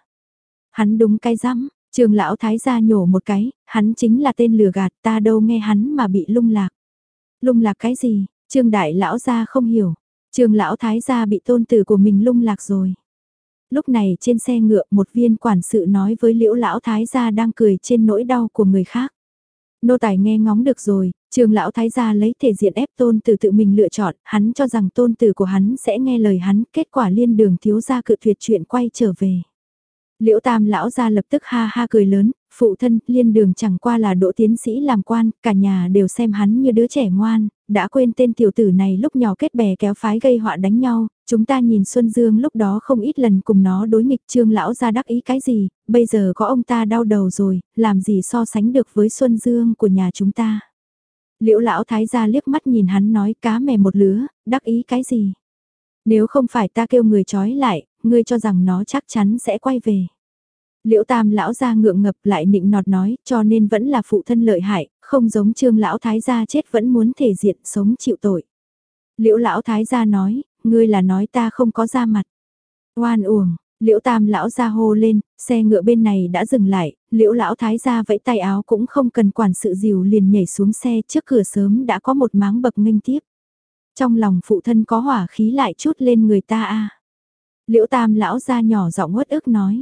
Hắn đúng cái rắm, Trương lão thái gia nhổ một cái, hắn chính là tên lừa gạt, ta đâu nghe hắn mà bị lung lạc. Lung lạc cái gì? Trương đại lão gia không hiểu. Trương lão thái gia bị tôn tử của mình lung lạc rồi. Lúc này trên xe ngựa, một viên quản sự nói với Liễu lão thái gia đang cười trên nỗi đau của người khác. Nô tài nghe ngóng được rồi, Trương lão thái gia lấy thể diện ép tôn tử tự mình lựa chọn, hắn cho rằng tôn tử của hắn sẽ nghe lời hắn, kết quả Liên Đường thiếu gia cự tuyệt chuyện quay trở về. Liễu Tam lão gia lập tức ha ha cười lớn, phụ thân, Liên Đường chẳng qua là đỗ tiến sĩ làm quan, cả nhà đều xem hắn như đứa trẻ ngoan, đã quên tên tiểu tử này lúc nhỏ kết bè kéo phái gây họa đánh nhau, chúng ta nhìn Xuân Dương lúc đó không ít lần cùng nó đối nghịch. Trương lão gia đắc ý cái gì, bây giờ có ông ta đau đầu rồi, làm gì so sánh được với Xuân Dương của nhà chúng ta. Liễu lão thái gia liếc mắt nhìn hắn nói, cá mè một lứa, đắc ý cái gì? Nếu không phải ta kêu người trói lại, ngươi cho rằng nó chắc chắn sẽ quay về. Liễu Tam lão gia ngượng ngập lại nịnh nọt nói, cho nên vẫn là phụ thân lợi hại, không giống Trương lão thái gia chết vẫn muốn thể diện sống chịu tội. Liễu lão thái gia nói, ngươi là nói ta không có da mặt. Oan uổng, Liễu Tam lão gia hô lên, xe ngựa bên này đã dừng lại, Liễu lão thái gia vẫy tay áo cũng không cần quản sự dìu liền nhảy xuống xe, trước cửa sớm đã có một máng bậc nghênh tiếp. Trong lòng phụ thân có hỏa khí lại chút lên người ta a. Liễu Tam lão gia nhỏ giọng uất ức nói,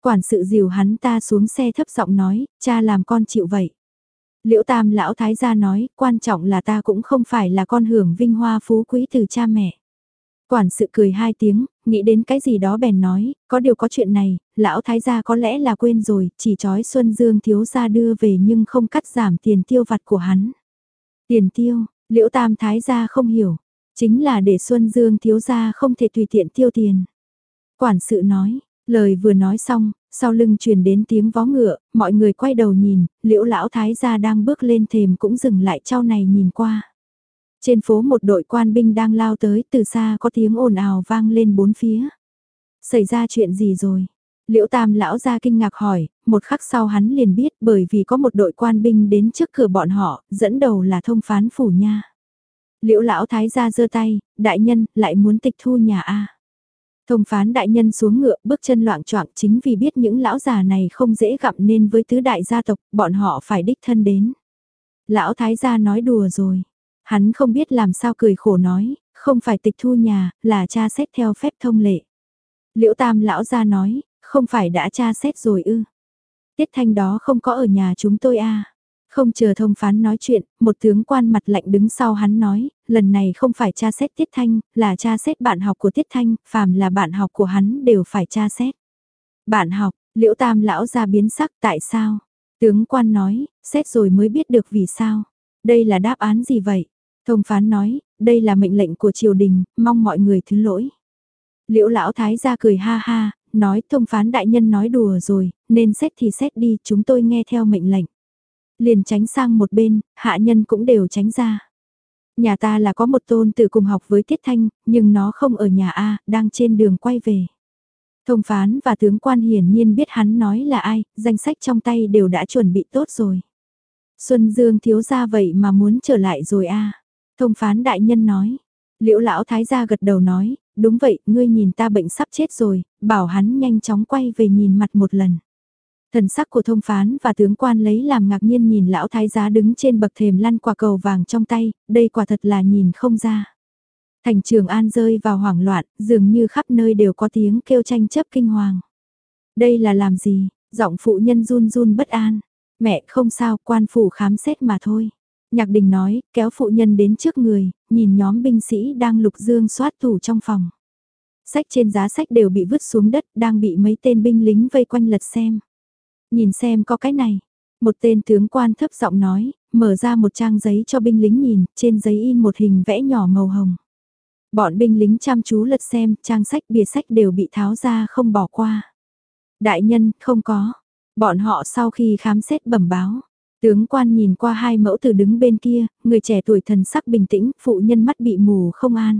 Quản sự dìu hắn ta xuống xe thấp giọng nói, cha làm con chịu vậy. Liễu Tam lão thái gia nói, quan trọng là ta cũng không phải là con hưởng vinh hoa phú quý từ cha mẹ. Quản sự cười hai tiếng, nghĩ đến cái gì đó bèn nói, có điều có chuyện này, lão thái gia có lẽ là quên rồi, chỉ trói Xuân Dương thiếu gia đưa về nhưng không cắt giảm tiền tiêu vặt của hắn. Tiền tiêu, Liễu Tam thái gia không hiểu, chính là để Xuân Dương thiếu gia không thể tùy tiện tiêu tiền. Quản sự nói, lời vừa nói xong, sau lưng truyền đến tiếng vó ngựa, mọi người quay đầu nhìn, Liễu lão thái gia đang bước lên thềm cũng dừng lại trao này nhìn qua. Trên phố một đội quan binh đang lao tới, từ xa có tiếng ồn ào vang lên bốn phía. Xảy ra chuyện gì rồi? Liễu Tam lão ra kinh ngạc hỏi, một khắc sau hắn liền biết bởi vì có một đội quan binh đến trước cửa bọn họ, dẫn đầu là thông phán phủ nha. Liễu lão thái gia giơ tay, đại nhân, lại muốn tịch thu nhà a. Thông phán đại nhân xuống ngựa, bước chân loạng choạng, chính vì biết những lão già này không dễ gặp nên với tứ đại gia tộc, bọn họ phải đích thân đến. Lão thái gia nói đùa rồi. Hắn không biết làm sao cười khổ nói, không phải tịch thu nhà, là tra xét theo phép thông lệ. Liễu Tam lão gia nói, không phải đã tra xét rồi ư. Tiết Thanh đó không có ở nhà chúng tôi à. Không chờ thông phán nói chuyện, một tướng quan mặt lạnh đứng sau hắn nói, lần này không phải tra xét Tiết Thanh, là tra xét bạn học của Tiết Thanh, phàm là bạn học của hắn đều phải tra xét. Bạn học, Liễu Tam lão gia biến sắc, tại sao? Tướng quan nói, xét rồi mới biết được vì sao. Đây là đáp án gì vậy? Thông phán nói, đây là mệnh lệnh của triều đình, mong mọi người thứ lỗi. Liễu lão thái gia cười ha ha, nói thông phán đại nhân nói đùa rồi, nên xét thì xét đi, chúng tôi nghe theo mệnh lệnh. Liền tránh sang một bên, hạ nhân cũng đều tránh ra. Nhà ta là có một tôn tử cùng học với Tiết Thanh, nhưng nó không ở nhà A, đang trên đường quay về. Thông phán và tướng quan hiển nhiên biết hắn nói là ai, danh sách trong tay đều đã chuẩn bị tốt rồi. Xuân Dương thiếu gia vậy mà muốn trở lại rồi a. Thông phán đại nhân nói. Liễu lão thái gia gật đầu nói, đúng vậy, ngươi nhìn ta bệnh sắp chết rồi, bảo hắn nhanh chóng quay về nhìn mặt một lần. Thần sắc của thông phán và tướng quan lấy làm ngạc nhiên nhìn lão thái gia đứng trên bậc thềm lăn quả cầu vàng trong tay, đây quả thật là nhìn không ra. Thành Trường An rơi vào hoảng loạn, dường như khắp nơi đều có tiếng kêu tranh chấp kinh hoàng. Đây là làm gì? Giọng phụ nhân run run bất an. Mẹ không sao, quan phủ khám xét mà thôi. Nhạc Đình nói, kéo phụ nhân đến trước người, nhìn nhóm binh sĩ đang lục dương soát tủ trong phòng. Sách trên giá sách đều bị vứt xuống đất, đang bị mấy tên binh lính vây quanh lật xem. Nhìn xem có cái này. Một tên tướng quan thấp giọng nói, mở ra một trang giấy cho binh lính nhìn, trên giấy in một hình vẽ nhỏ màu hồng. Bọn binh lính chăm chú lật xem, trang sách bìa sách đều bị tháo ra không bỏ qua. Đại nhân, không có. Bọn họ sau khi khám xét bẩm báo. Tướng quan nhìn qua hai mẫu tử đứng bên kia, người trẻ tuổi thần sắc bình tĩnh, phụ nhân mắt bị mù không an.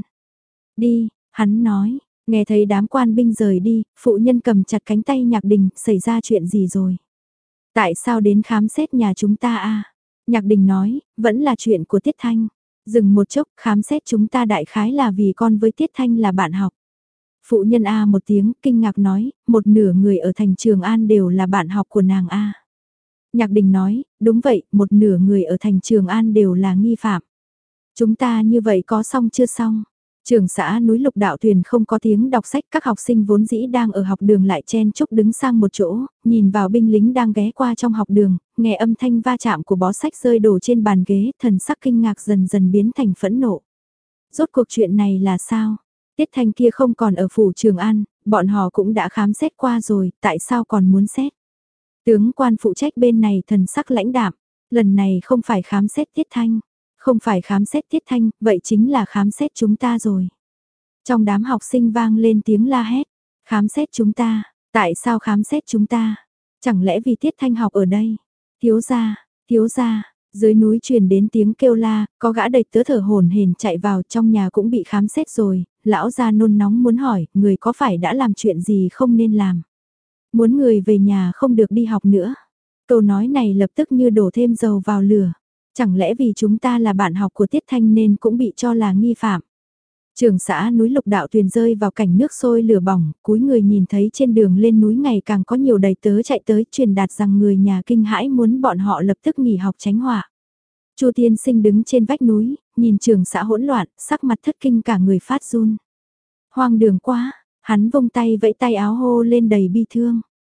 Đi, hắn nói, nghe thấy đám quan binh rời đi, phụ nhân cầm chặt cánh tay Nhạc Đình, xảy ra chuyện gì rồi? Tại sao đến khám xét nhà chúng ta a? Nhạc Đình nói, vẫn là chuyện của Tiết Thanh. Dừng một chốc, khám xét chúng ta đại khái là vì con với Tiết Thanh là bạn học. Phụ nhân A một tiếng, kinh ngạc nói, một nửa người ở thành Trường An đều là bạn học của nàng A. Nhạc Đình nói, đúng vậy, một nửa người ở thành Trường An đều là nghi phạm. Chúng ta như vậy có xong chưa xong? Trường xã núi Lục Đạo Tuyền không có tiếng đọc sách, các học sinh vốn dĩ đang ở học đường lại chen chúc đứng sang một chỗ, nhìn vào binh lính đang ghé qua trong học đường, nghe âm thanh va chạm của bó sách rơi đổ trên bàn ghế, thần sắc kinh ngạc dần dần biến thành phẫn nộ. Rốt cuộc chuyện này là sao? Tiết Thanh kia không còn ở phủ Trường An, bọn họ cũng đã khám xét qua rồi, tại sao còn muốn xét? Tướng quan phụ trách bên này thần sắc lãnh đạm, lần này không phải khám xét Tiết Thanh, không phải khám xét Tiết Thanh, vậy chính là khám xét chúng ta rồi. Trong đám học sinh vang lên tiếng la hét, khám xét chúng ta, tại sao khám xét chúng ta? Chẳng lẽ vì Tiết Thanh học ở đây? Thiếu gia, thiếu gia. Dưới núi truyền đến tiếng kêu la, có gã đầy tớ thở hổn hển chạy vào, trong nhà cũng bị khám xét rồi, lão gia nôn nóng muốn hỏi, người có phải đã làm chuyện gì không nên làm. Muốn người về nhà không được đi học nữa. Câu nói này lập tức như đổ thêm dầu vào lửa. Chẳng lẽ vì chúng ta là bạn học của Tiết Thanh nên cũng bị cho là nghi phạm. Trường xã núi Lục Đạo Tuyền rơi vào cảnh nước sôi lửa bỏng, cúi người nhìn thấy trên đường lên núi ngày càng có nhiều đầy tớ chạy tới truyền đạt rằng người nhà kinh hãi muốn bọn họ lập tức nghỉ học tránh họa. Chu tiên sinh đứng trên vách núi, nhìn trường xã hỗn loạn, sắc mặt thất kinh cả người phát run. Hoang đường quá, hắn vung tay vẫy tay áo hô lên đầy bi thương.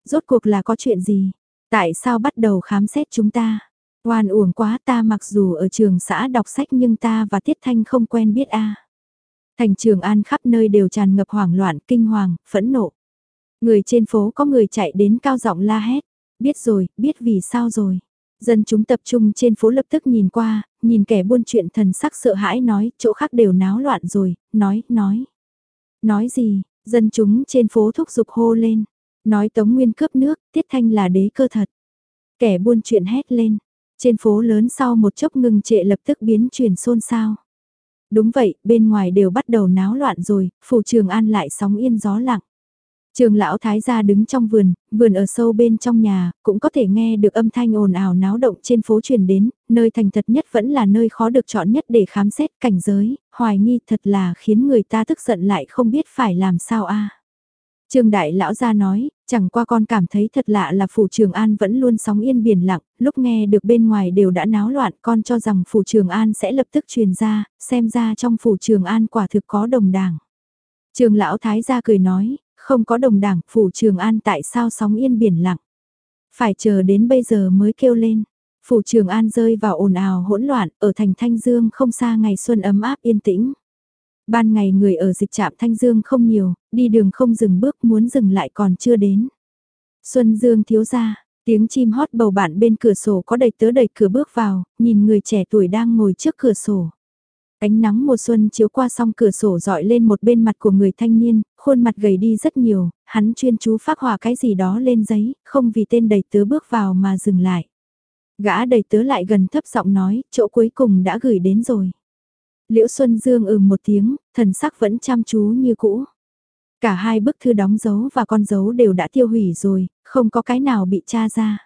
Rốt cuộc là có chuyện gì? Tại sao bắt đầu khám xét chúng ta? Oan uổng quá, ta mặc dù ở trường xã đọc sách nhưng ta và Tiết Thanh không quen biết a. Thành Trường An khắp nơi đều tràn ngập hoảng loạn, kinh hoàng, phẫn nộ. Người trên phố có người chạy đến cao giọng la hét. Biết rồi, biết vì sao rồi. Dân chúng tập trung trên phố lập tức nhìn qua, nhìn kẻ buôn chuyện thần sắc sợ hãi nói, chỗ khác đều náo loạn rồi, nói, nói. Nói gì, dân chúng trên phố thúc giục hô lên. Nói Tống Nguyên cướp nước, Tiết Thanh là đế cơ thật. Kẻ buôn chuyện hét lên. Trên phố lớn sau một chốc ngừng trệ lập tức biến chuyển xôn xao. Đúng vậy, bên ngoài đều bắt đầu náo loạn rồi, phủ Trường An lại sóng yên gió lặng. Trường lão thái gia đứng trong vườn, vườn ở sâu bên trong nhà, cũng có thể nghe được âm thanh ồn ào náo động trên phố truyền đến, nơi thành thật nhất vẫn là nơi khó được chọn nhất để khám xét cảnh giới, hoài nghi thật là khiến người ta tức giận lại không biết phải làm sao a. Trương đại lão gia nói, chẳng qua con cảm thấy thật lạ là phủ Trường An vẫn luôn sóng yên biển lặng, lúc nghe được bên ngoài đều đã náo loạn, con cho rằng phủ Trường An sẽ lập tức truyền ra, xem ra trong phủ Trường An quả thực có đồng đảng. Trường lão thái gia cười nói, không có đồng đảng, phủ Trường An tại sao sóng yên biển lặng. Phải chờ đến bây giờ mới kêu lên. Phủ Trường An rơi vào ồn ào hỗn loạn, ở thành Thanh Dương không xa ngày xuân ấm áp yên tĩnh. Ban ngày người ở dịch trạm Thanh Dương không nhiều, đi đường không dừng bước, muốn dừng lại còn chưa đến. Xuân Dương thiếu gia, tiếng chim hót bầu bạn bên cửa sổ có đầy tớ đẩy cửa bước vào, nhìn người trẻ tuổi đang ngồi trước cửa sổ. Ánh nắng mùa xuân chiếu qua song cửa sổ dọi lên một bên mặt của người thanh niên, khuôn mặt gầy đi rất nhiều, hắn chuyên chú phác họa cái gì đó lên giấy, không vì tên đầy tớ bước vào mà dừng lại. Gã đầy tớ lại gần thấp giọng nói, chỗ cuối cùng đã gửi đến rồi. Liễu Xuân Dương ừ một tiếng, thần sắc vẫn chăm chú như cũ. Cả hai bức thư đóng dấu và con dấu đều đã tiêu hủy rồi, không có cái nào bị tra ra.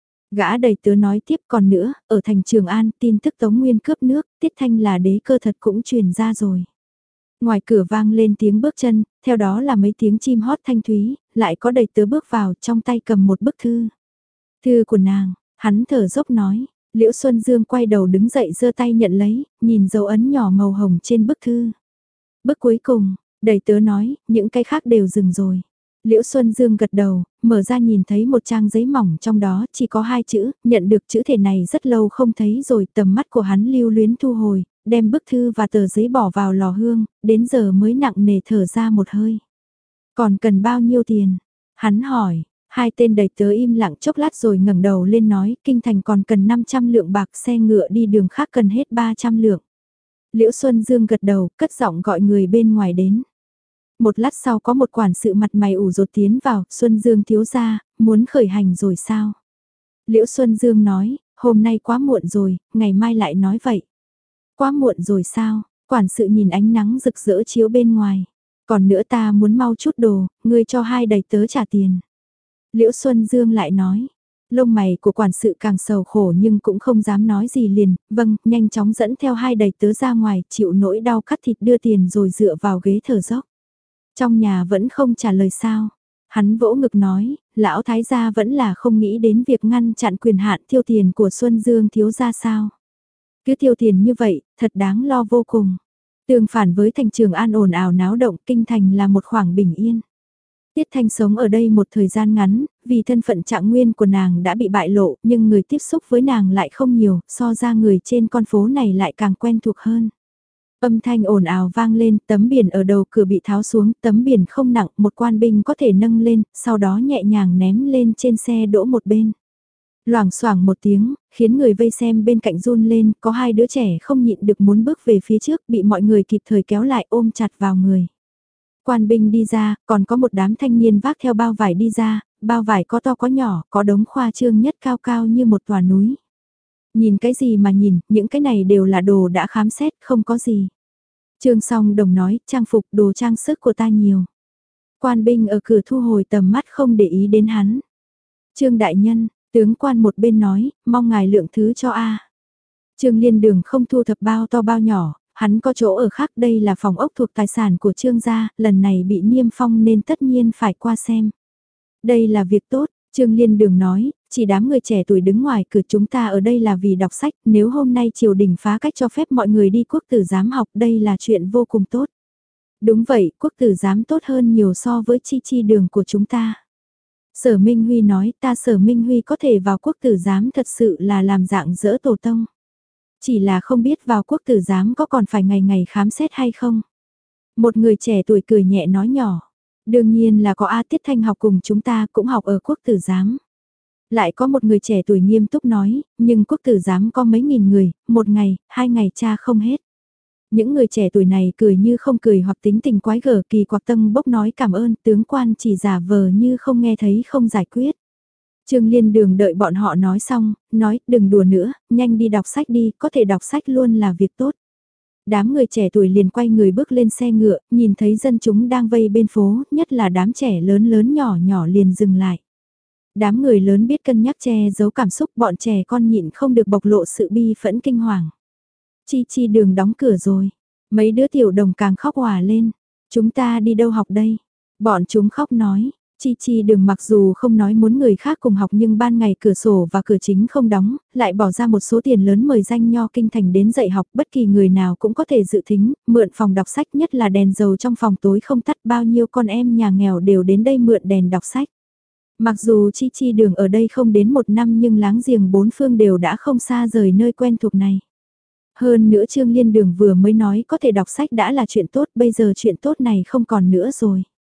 Gã đầy tớ nói tiếp còn nữa, ở thành Trường An tin tức Tống Nguyên cướp nước, Tiết Thanh là đế cơ thật cũng truyền ra rồi. Ngoài cửa vang lên tiếng bước chân, theo đó là mấy tiếng chim hót thanh thúy, lại có đầy tớ bước vào trong tay cầm một bức thư. Thư của nàng, hắn thở dốc nói, Liễu Xuân Dương quay đầu đứng dậy giơ tay nhận lấy, nhìn dấu ấn nhỏ màu hồng trên bức thư. Bức cuối cùng, đầy tớ nói, những cái khác đều dừng rồi. Liễu Xuân Dương gật đầu, mở ra nhìn thấy một trang giấy mỏng trong đó chỉ có hai chữ, nhận được chữ thể này rất lâu không thấy rồi, tầm mắt của hắn lưu luyến thu hồi, đem bức thư và tờ giấy bỏ vào lò hương, đến giờ mới nặng nề thở ra một hơi. Còn cần bao nhiêu tiền? Hắn hỏi, hai tên đầy tớ im lặng chốc lát rồi ngẩng đầu lên nói, kinh thành còn cần năm trăm lượng bạc, xe ngựa đi đường khác cần hết ba trăm lượng. Liễu Xuân Dương gật đầu, cất giọng gọi người bên ngoài đến. Một lát sau có một quản sự mặt mày ủ rột tiến vào, Xuân Dương thiếu gia, muốn khởi hành rồi sao? Liễu Xuân Dương nói, hôm nay quá muộn rồi, ngày mai lại nói vậy. Quá muộn rồi sao? Quản sự nhìn ánh nắng rực rỡ chiếu bên ngoài. Còn nữa ta muốn mau chút đồ, ngươi cho hai đầy tớ trả tiền. Liễu Xuân Dương lại nói, lông mày của quản sự càng sầu khổ nhưng cũng không dám nói gì liền, vâng, nhanh chóng dẫn theo hai đầy tớ ra ngoài, chịu nỗi đau cắt thịt đưa tiền rồi dựa vào ghế thở dốc. Trong nhà vẫn không trả lời sao. Hắn vỗ ngực nói, lão thái gia vẫn là không nghĩ đến việc ngăn chặn quyền hạn tiêu tiền của Xuân Dương thiếu gia sao. Cứ tiêu tiền như vậy, thật đáng lo vô cùng. Tương phản với thành Trường An ồn ào náo động, kinh thành là một khoảng bình yên. Tiết Thanh sống ở đây một thời gian ngắn, vì thân phận trạng nguyên của nàng đã bị bại lộ, nhưng người tiếp xúc với nàng lại không nhiều, so ra người trên con phố này lại càng quen thuộc hơn. Âm thanh ồn ào vang lên, tấm biển ở đầu cửa bị tháo xuống, tấm biển không nặng, một quan binh có thể nâng lên, sau đó nhẹ nhàng ném lên trên xe đỗ một bên. Loảng xoảng một tiếng, khiến người vây xem bên cạnh run lên, có hai đứa trẻ không nhịn được muốn bước về phía trước, bị mọi người kịp thời kéo lại ôm chặt vào người. Quan binh đi ra, còn có một đám thanh niên vác theo bao vải đi ra, bao vải có to có nhỏ, có đống khoa trương nhất cao cao như một tòa núi. Nhìn cái gì mà nhìn, những cái này đều là đồ đã khám xét, không có gì. Trương Song Đồng nói, trang phục đồ trang sức của ta nhiều. Quan binh ở cửa thu hồi tầm mắt không để ý đến hắn. Trương Đại Nhân, tướng quan một bên nói, mong ngài lượng thứ cho A. Trương Liên Đường không thu thập bao to bao nhỏ, hắn có chỗ ở khác, đây là phòng ốc thuộc tài sản của Trương gia, lần này bị niêm phong nên tất nhiên phải qua xem. Đây là việc tốt, Trương Liên Đường nói, chỉ đám người trẻ tuổi đứng ngoài cửa, chúng ta ở đây là vì đọc sách, nếu hôm nay triều đình phá cách cho phép mọi người đi quốc tử giám học, đây là chuyện vô cùng tốt. Đúng vậy, quốc tử giám tốt hơn nhiều so với chi chi đường của chúng ta. Sở Minh Huy nói ta Sở Minh Huy có thể vào quốc tử giám thật sự là làm dạng dỡ tổ tông. Chỉ là không biết vào quốc tử giám có còn phải ngày ngày khám xét hay không. Một người trẻ tuổi cười nhẹ nói nhỏ. Đương nhiên là có A Tiết Thanh học cùng chúng ta cũng học ở quốc tử giám. Lại có một người trẻ tuổi nghiêm túc nói, nhưng quốc tử giám có mấy nghìn người, một ngày, hai ngày cha không hết. Những người trẻ tuổi này cười như không cười hoặc tính tình quái gở kỳ quặc tâm bốc nói cảm ơn tướng quan chỉ giả vờ như không nghe thấy không giải quyết. Trương Liên Đường đợi bọn họ nói xong, nói đừng đùa nữa, nhanh đi đọc sách đi, có thể đọc sách luôn là việc tốt. Đám người trẻ tuổi liền quay người bước lên xe ngựa, nhìn thấy dân chúng đang vây bên phố, nhất là đám trẻ lớn lớn nhỏ nhỏ liền dừng lại. Đám người lớn biết cân nhắc che giấu cảm xúc bọn trẻ con nhịn không được bộc lộ sự bi phẫn kinh hoàng. Chi Chi Đường đóng cửa rồi, mấy đứa tiểu đồng càng khóc òa lên, chúng ta đi đâu học đây? Bọn chúng khóc nói. Chi Chi Đường mặc dù không nói muốn người khác cùng học nhưng ban ngày cửa sổ và cửa chính không đóng, lại bỏ ra một số tiền lớn mời danh nho kinh thành đến dạy học, bất kỳ người nào cũng có thể dự thính, mượn phòng đọc sách, nhất là đèn dầu trong phòng tối không tắt, bao nhiêu con em nhà nghèo đều đến đây mượn đèn đọc sách. Mặc dù Chi Chi Đường ở đây không đến một năm nhưng láng giềng bốn phương đều đã không xa rời nơi quen thuộc này. Hơn nữa Trương Liên Đường vừa mới nói có thể đọc sách đã là chuyện tốt, bây giờ chuyện tốt này không còn nữa rồi.